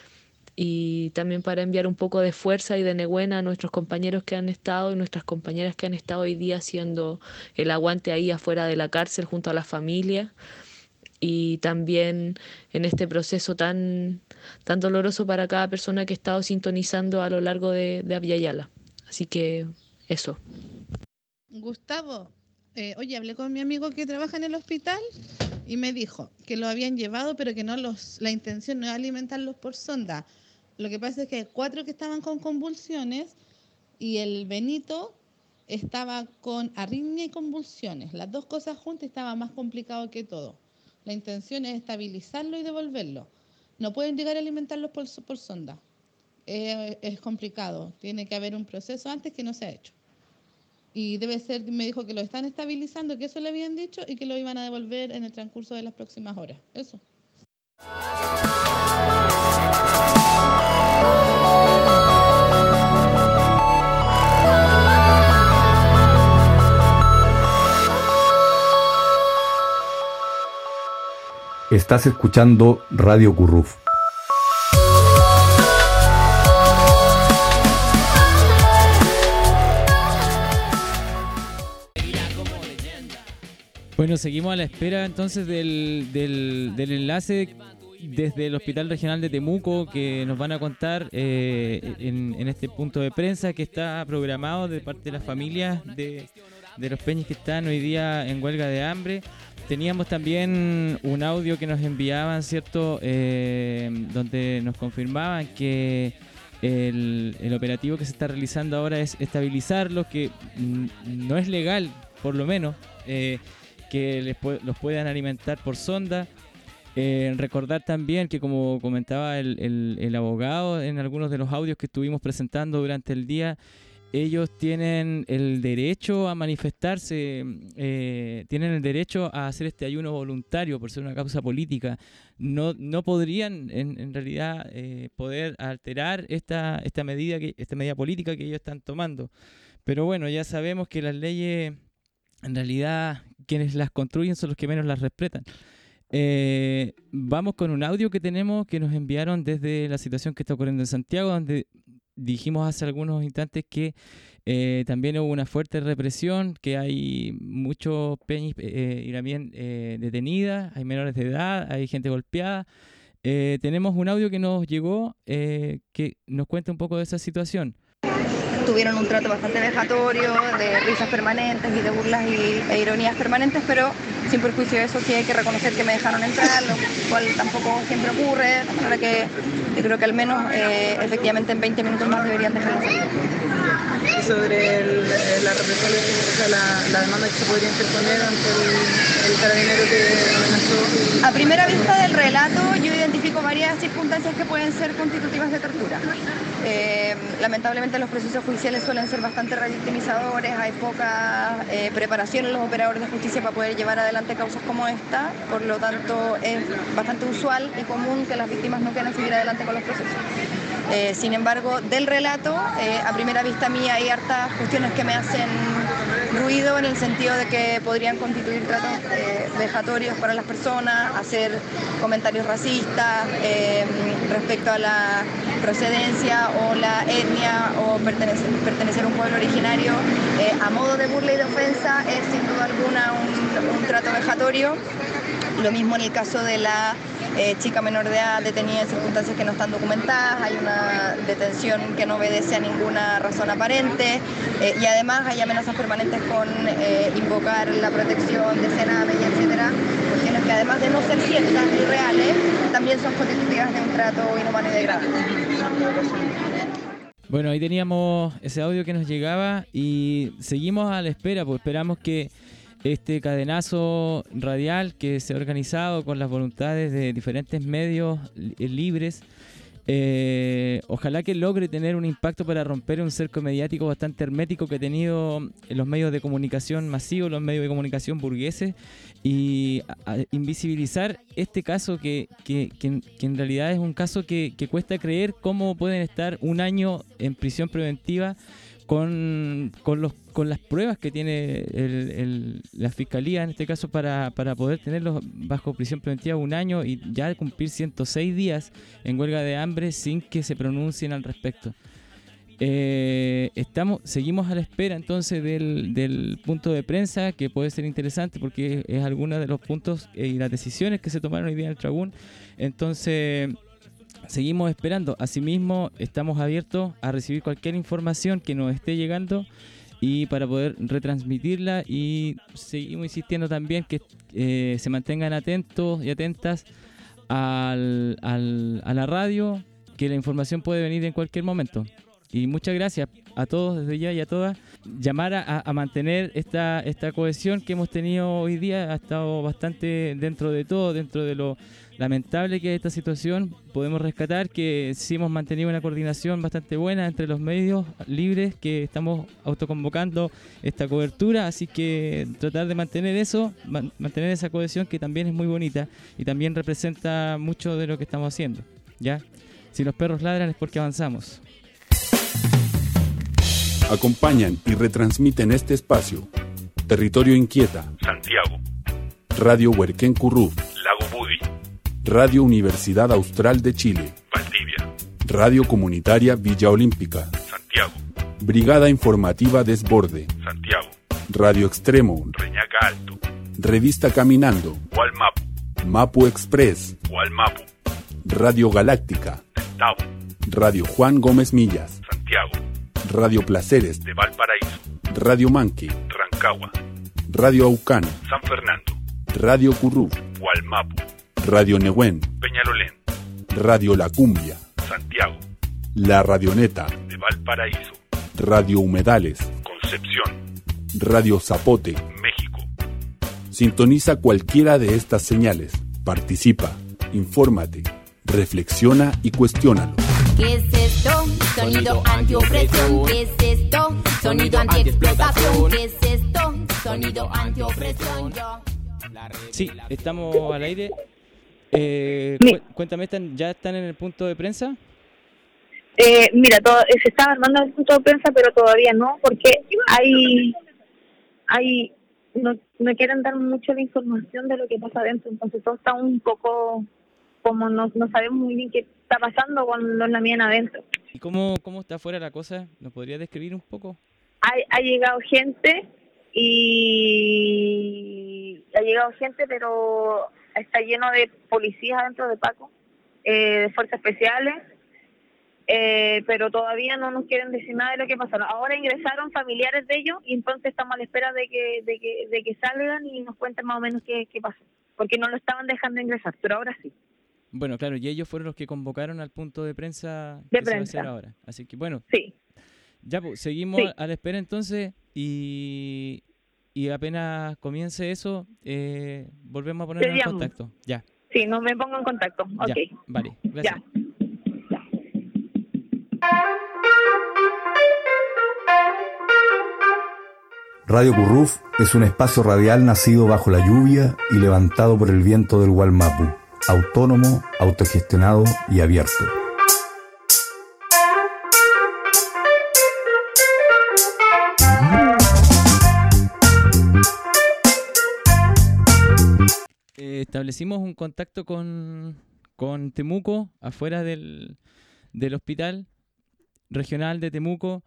L: y también para enviar un poco de fuerza y de nebuena a nuestros compañeros que han estado y nuestras compañeras que han estado hoy día haciendo el aguante ahí afuera de la cárcel junto a las familias, y también en este proceso tan, tan doloroso para cada persona que ha estado sintonizando a lo largo de, de Abya Yala. Así que eso.
M: Gustavo, eh, oye, hablé con mi amigo que trabaja en el hospital y me dijo que lo habían llevado, pero que no los, la intención no era alimentarlos por sonda. Lo que pasa es que hay cuatro que estaban con convulsiones y el Benito estaba con arritmia y convulsiones. Las dos cosas juntas, estaba más complicado que todo. La intención es estabilizarlo y devolverlo. No pueden llegar a alimentarlos por, por sonda. Eh, es complicado. Tiene que haber un proceso antes que no se ha hecho. Y debe ser, me dijo que lo están estabilizando, que eso le habían dicho y que lo iban a devolver en el transcurso de las próximas horas. Eso.
A: Estás escuchando Radio Curruf.
H: Bueno, seguimos a la espera entonces del, del, del enlace desde el Hospital Regional de Temuco, que nos van a contar eh, en, en este punto de prensa que está programado de parte de las familias de, de los peñis que están hoy día en huelga de hambre. Teníamos también un audio que nos enviaban, ¿cierto?, eh, donde nos confirmaban que el, el operativo que se está realizando ahora es estabilizarlos, que mm, no es legal, por lo menos, eh, que les pu- los puedan alimentar por sonda. Eh, recordar también que, como comentaba el, el, el abogado en algunos de los audios que estuvimos presentando durante el día, ellos tienen el derecho a manifestarse, eh, tienen el derecho a hacer este ayuno voluntario por ser una causa política. No, no podrían en, en realidad eh, poder alterar esta, esta medida que, esta medida política que ellos están tomando. Pero bueno, ya sabemos que las leyes, en realidad, quienes las construyen son los que menos las respetan. Eh, vamos con un audio que tenemos que nos enviaron desde la situación que está ocurriendo en Santiago, donde dijimos hace algunos instantes que eh, también hubo una fuerte represión, que hay muchos peñis eh, y también eh, detenidas, hay menores de edad, hay gente golpeada. Eh, tenemos un audio que nos llegó eh, que nos cuenta un poco de esa situación.
N: tuvieron un trato bastante vejatorio, de risas permanentes y de burlas y, e ironías permanentes, pero sin perjuicio de eso sí hay que reconocer que me dejaron entrar, lo cual tampoco siempre ocurre, de manera que yo creo que al menos eh, efectivamente en veinte minutos más deberían dejarlo salir.
O: Y sobre el, la represalia, o sea, la, la demanda que se podría interponer ante el, el carabinero que amenazó.
N: A primera vista del relato yo identifico varias circunstancias que pueden ser constitutivas de tortura. Eh, lamentablemente los procesos judiciales suelen ser bastante revictimizadores, hay poca eh, preparación en los operadores de justicia para poder llevar adelante causas como esta, por lo tanto es bastante usual y común que las víctimas no quieran seguir adelante con los procesos. Eh, sin embargo, del relato, eh, a primera vista mía hay hartas cuestiones que me hacen ruido en el sentido de que podrían constituir tratos eh, vejatorios para las personas, hacer comentarios racistas eh, respecto a la procedencia o la etnia o pertenecer, pertenecer a un pueblo originario eh, a modo de burla y de ofensa es sin duda alguna un, un trato vejatorio. Lo mismo en el caso de la eh, chica menor de edad detenida en circunstancias que no están documentadas, hay una detención que no obedece a ninguna razón aparente eh, y además hay amenazas permanentes con eh, invocar la protección de Sename y etcétera, cuestiones que además de no ser ciertas y reales, también son constitutivas de un trato inhumano y degradante.
H: Bueno, ahí teníamos ese audio que nos llegaba y seguimos a la espera, pues esperamos que este cadenazo radial que se ha organizado con las voluntades de diferentes medios libres, eh, ojalá que logre tener un impacto para romper un cerco mediático bastante hermético que ha tenido en los medios de comunicación masivos, los medios de comunicación burgueses, y a, a invisibilizar este caso que, que, que, que en realidad es un caso que, que cuesta creer cómo pueden estar un año en prisión preventiva con, con, los, con las pruebas que tiene el, el, la Fiscalía, en este caso, para, para poder tenerlos bajo prisión preventiva un año y ya cumplir ciento seis días en huelga de hambre sin que se pronuncien al respecto. Eh, estamos, seguimos a la espera entonces del, del punto de prensa, que puede ser interesante porque es alguno de los puntos y las decisiones que se tomaron hoy día en el Trabún. Entonces seguimos esperando. Asimismo, estamos abiertos a recibir cualquier información que nos esté llegando y para poder retransmitirla, y seguimos insistiendo también que eh, se mantengan atentos y atentas al, al, a la radio, que la información puede venir en cualquier momento. Y muchas gracias a todos desde ya y a todas. Llamar a, a mantener esta, esta cohesión que hemos tenido hoy día. Ha estado bastante dentro de todo, dentro de lo lamentable que es esta situación. Podemos rescatar que sí hemos mantenido una coordinación bastante buena entre los medios libres que estamos autoconvocando esta cobertura. Así que tratar de mantener eso, man, mantener esa cohesión que también es muy bonita y también representa mucho de lo que estamos haciendo. ¿Ya? Si los perros ladran es porque avanzamos.
A: Acompañan y retransmiten este espacio: Territorio Inquieta,
B: Santiago,
A: Radio Huerquén Curruf,
B: Lago Budi,
A: Radio Universidad Austral de Chile,
B: Valdivia,
A: Radio Comunitaria Villa Olímpica,
B: Santiago,
A: Brigada Informativa Desborde,
B: Santiago,
A: Radio Extremo,
B: Reñaca Alto,
A: Revista Caminando,
B: Gualmapu,
A: Mapu Express,
B: Gualmapu,
A: Radio Galáctica,
B: Tentavo,
A: Radio Juan Gómez Millas,
B: Santiago,
A: Radio Placeres
B: de Valparaíso,
A: Radio Manque,
B: Rancagua,
A: Radio Aucán,
B: San Fernando,
A: Radio Curruf,
B: Gualmapu,
A: Radio Nehuén,
B: Peñalolén,
A: Radio La Cumbia,
B: Santiago,
A: La Radioneta,
B: de Valparaíso,
A: Radio Humedales,
B: Concepción,
A: Radio Zapote,
B: México.
A: Sintoniza cualquiera de estas señales, participa, infórmate, reflexiona y cuestiónalo.
P: ¿Qué es esto? Sonido antiopresión. ¿Qué es esto? Sonido antiexplotación. ¿Qué es esto? Sonido antiopresión. Yo.
H: Sí, estamos al aire. Eh, cu- cuéntame, ¿están, ¿ya están en el punto de prensa?
Q: Eh, mira, todo, se está armando el punto de prensa, pero todavía no, porque hay, hay no, no quieren dar mucho de información de lo que pasa adentro, entonces todo está un poco como no, no sabemos muy bien qué está pasando con los Lamien adentro.
H: ¿Y cómo, cómo está afuera la cosa? ¿Nos podría describir un poco?
Q: Ha, ha llegado gente y ha llegado gente, pero está lleno de policías adentro de Paco, eh, de fuerzas especiales, eh, pero todavía no nos quieren decir nada de lo que pasó. Ahora ingresaron familiares de ellos y entonces estamos a la espera de que de que, de que salgan y nos cuenten más o menos qué, qué pasó, porque no lo estaban dejando ingresar, pero ahora sí.
H: Bueno, claro, y ellos fueron los que convocaron al punto de prensa
Q: De
H: que
Q: prensa.
H: se va a hacer ahora. Así que bueno,
Q: sí.
H: Ya pues, seguimos
Q: Sí.
H: a la espera entonces y, y apenas comience eso, eh, volvemos a ponernos en
Q: llamo.
H: contacto. Ya,
Q: Sí, no me pongo en contacto.
H: ya,
Q: Ok.
H: vale, gracias.
Q: Ya.
R: Radio Curruf es un espacio radial nacido bajo la lluvia y levantado por el viento del Gualmapu, autónomo, autogestionado y abierto.
H: Eh, establecimos un contacto con, con Temuco, afuera del, del hospital regional de Temuco.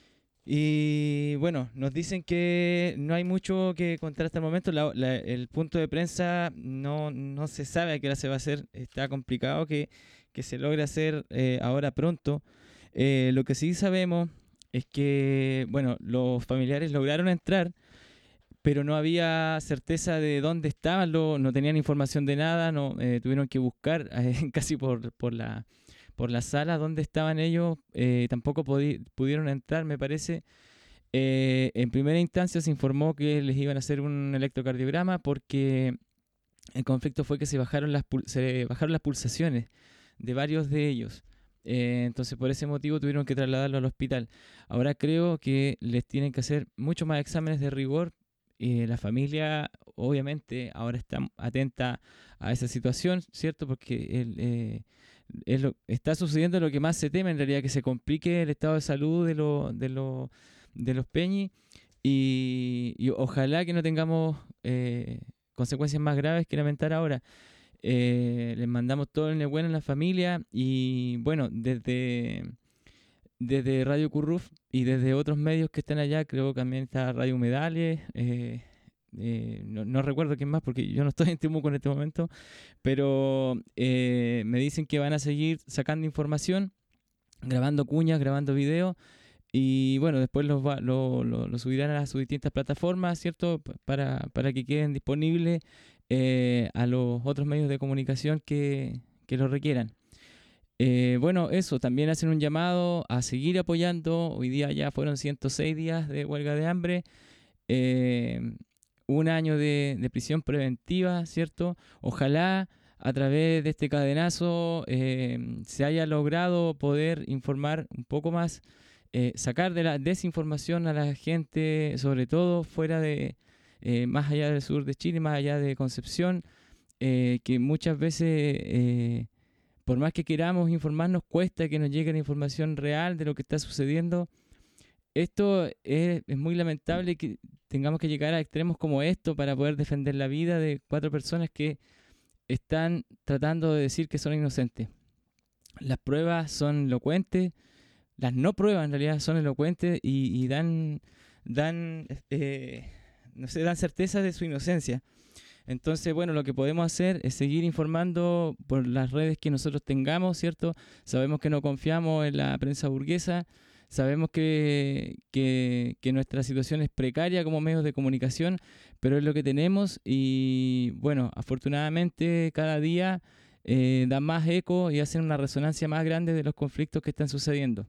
H: Y bueno, nos dicen que no hay mucho que contar hasta el momento. La, la, el punto de prensa no, no se sabe a qué hora se va a hacer. Está complicado que, que se logre hacer eh, ahora pronto. Eh, lo que sí sabemos es que, bueno, los familiares lograron entrar, pero no había certeza de dónde estaban, lo, no tenían información de nada, no eh, tuvieron que buscar eh, casi por, por la... por la sala donde estaban ellos, eh, tampoco pudieron entrar, me parece. Eh, en primera instancia se informó que les iban a hacer un electrocardiograma porque el conflicto fue que se bajaron las, se bajaron las pulsaciones de varios de ellos. Eh, entonces por ese motivo tuvieron que trasladarlo al hospital. Ahora creo que les tienen que hacer muchos más exámenes de rigor. Eh, la familia obviamente ahora está atenta a esa situación, ¿cierto? Porque el... Eh, Es lo, está sucediendo lo que más se teme en realidad, que se complique el estado de salud de, lo, de, lo, de los peñis y, y ojalá que no tengamos eh, consecuencias más graves que lamentar ahora. Eh, les mandamos todo el bueno en la familia y bueno, desde, desde Radio Curruf y desde otros medios que están allá, creo que también está Radio Humedales, eh, Eh, no, no recuerdo quién más porque yo no estoy en Temuco en este momento, pero eh, me dicen que van a seguir sacando información, grabando cuñas, grabando videos y bueno, después los va, lo, lo, lo subirán a sus distintas plataformas, ¿cierto? Para, para que queden disponibles eh, a los otros medios de comunicación que, que lo requieran. Eh, bueno, eso, también hacen un llamado a seguir apoyando. Hoy día ya fueron ciento seis días de huelga de hambre. Eh, un año de, de prisión preventiva, ¿cierto? Ojalá a través de este cadenazo eh, se haya logrado poder informar un poco más, eh, sacar de la desinformación a la gente, sobre todo fuera de, eh, más allá del sur de Chile, más allá de Concepción, eh, que muchas veces, eh, por más que queramos informarnos, cuesta que nos llegue la información real de lo que está sucediendo. Esto es, es muy lamentable que tengamos que llegar a extremos como esto para poder defender la vida de cuatro personas que están tratando de decir que son inocentes. Las pruebas son elocuentes, las no pruebas en realidad son elocuentes y, y dan, dan, eh, no sé, dan certeza de su inocencia. Entonces, bueno, lo que podemos hacer es seguir informando por las redes que nosotros tengamos, ¿cierto? Sabemos que no confiamos en la prensa burguesa. Sabemos que, que, que nuestra situación es precaria como medios de comunicación, pero es lo que tenemos y bueno, afortunadamente cada día eh, da más eco y hacen una resonancia más grande de los conflictos que están sucediendo.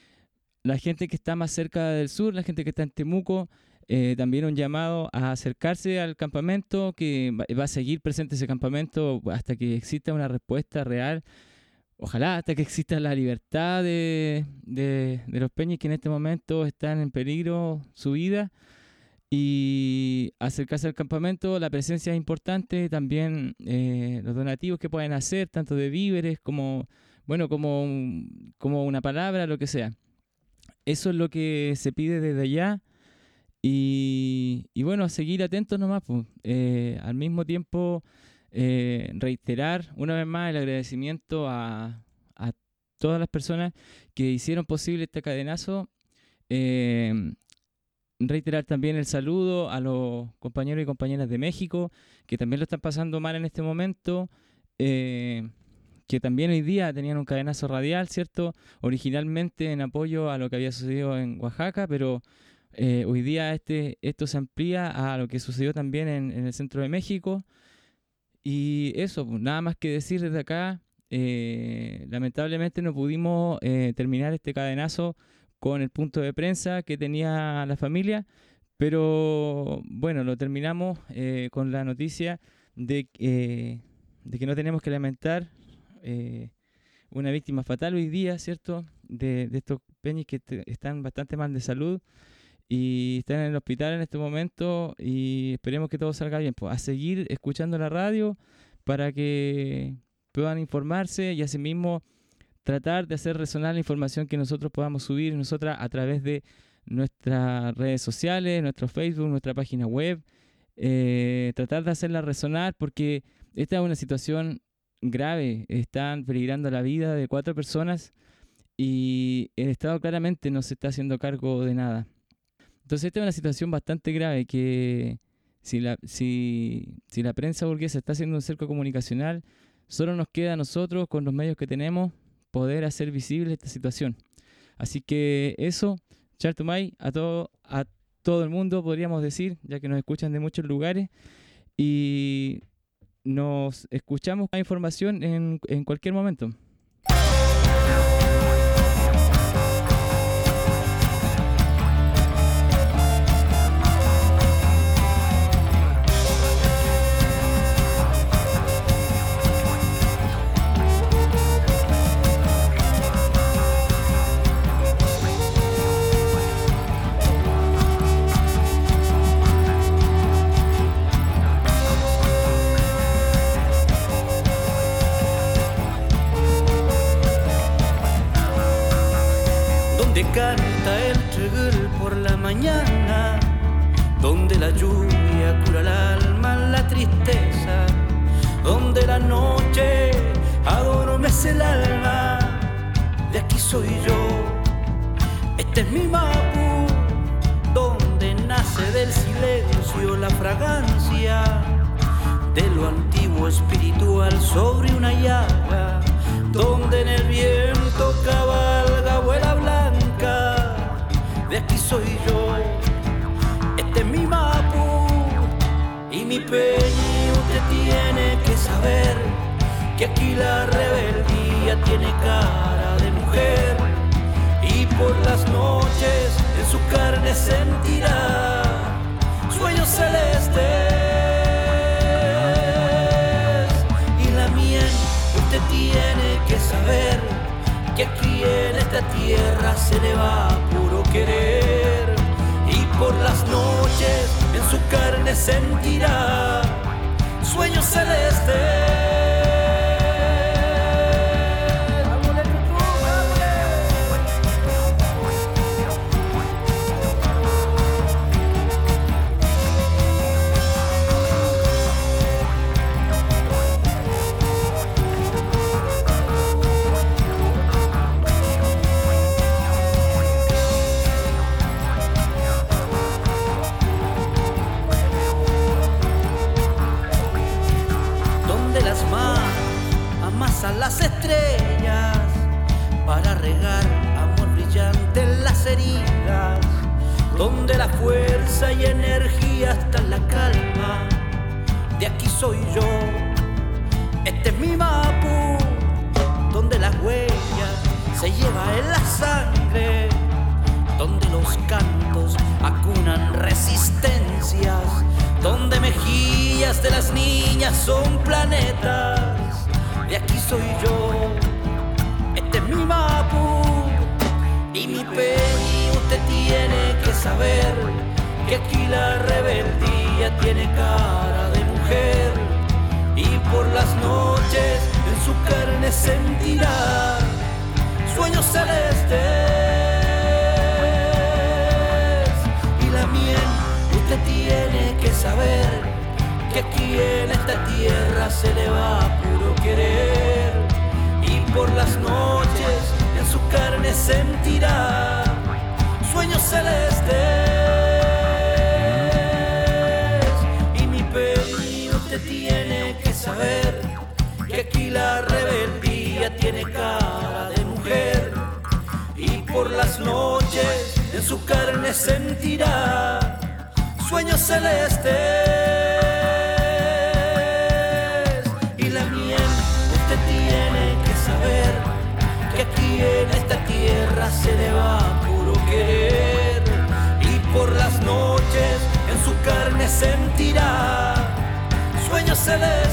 H: La gente que está más cerca del sur, la gente que está en Temuco, eh, también un llamado a acercarse al campamento, que va, va a seguir presente ese campamento hasta que exista una respuesta real. Ojalá hasta que exista la libertad de, de, de los peñis que en este momento están en peligro su vida y acercarse al campamento. La presencia es importante, también eh, los donativos que pueden hacer, tanto de víveres como, bueno, como, un, como una palabra, lo que sea. Eso es lo que se pide desde allá y, y bueno, seguir atentos nomás, pues. Eh, al mismo tiempo... Eh, reiterar una vez más el agradecimiento a, a todas las personas que hicieron posible este cadenazo. Eh, reiterar también el saludo a los compañeros y compañeras de México que también lo están pasando mal en este momento. Eh, que también hoy día tenían un cadenazo radial, ¿cierto? Originalmente en apoyo a lo que había sucedido en Oaxaca, pero eh, hoy día este, esto se amplía a lo que sucedió también en, en el centro de México. Y eso, pues, nada más que decir desde acá. Eh, lamentablemente no pudimos eh, terminar este cadenazo con el punto de prensa que tenía la familia, pero bueno, lo terminamos eh, con la noticia de, eh, de que no tenemos que lamentar eh, una víctima fatal hoy día, ¿cierto? De, de estos peñis que te, están bastante mal de salud y están en el hospital en este momento, y esperemos que todo salga bien. Pues a seguir escuchando la radio para que puedan informarse y asimismo tratar de hacer resonar la información que nosotros podamos subir nosotras a través de nuestras redes sociales, nuestro Facebook, nuestra página web, eh, tratar de hacerla resonar, porque esta es una situación grave. Están peligrando la vida de cuatro personas y el Estado claramente no se está haciendo cargo de nada. Entonces esta es una situación bastante grave que si la, si, si la prensa burguesa está haciendo un cerco comunicacional, solo nos queda a nosotros, con los medios que tenemos, poder hacer visible esta situación. Así que eso, Chartumay, a todo, a todo el mundo podríamos decir, ya que nos escuchan de muchos lugares, y nos escuchamos la información en, en cualquier momento.
I: Canta el trigul por la mañana, donde la lluvia cura el alma, la tristeza, donde la noche adormece el alma. De aquí soy yo, este es mi Mapu, donde nace del silencio la fragancia de lo antiguo espiritual sobre una llaga, donde en el viento cabalga abuela blanca. De aquí soy yo, este es mi Mapu y mi peñi. Usted tiene que saber que aquí la rebeldía tiene cara de mujer, y por las noches en su carne sentirá sueños celestes. Y la miel, usted tiene que saber que aquí en esta tierra se le va puro querer, y por las noches en su carne sentirá sueños celestes. A las estrellas para regar amor brillante en las heridas, donde la fuerza y energía está en la calma. De aquí soy yo, este es mi Mapu, donde la huella se lleva en la sangre, donde los cantos acunan resistencias, donde mejillas de las niñas son planetas. De aquí soy yo, este es mi Mapu y mi peñi. Usted tiene que saber que aquí la rebeldía tiene cara de mujer, y por las noches en su carne sentirá sueños celestes. Y la miel, usted tiene que saber que aquí en esta tierra se le va puro querer, y por las noches en su carne sentirá sueños celestes. Y mi peñi, usted tiene que saber que aquí la rebeldía tiene cara de mujer y por las noches en su carne sentirá sueños celestes. Y la miel, usted tiene que saber que aquí en esta tierra se le va puro querer y por las noches en su carne sentirá sueños celestes.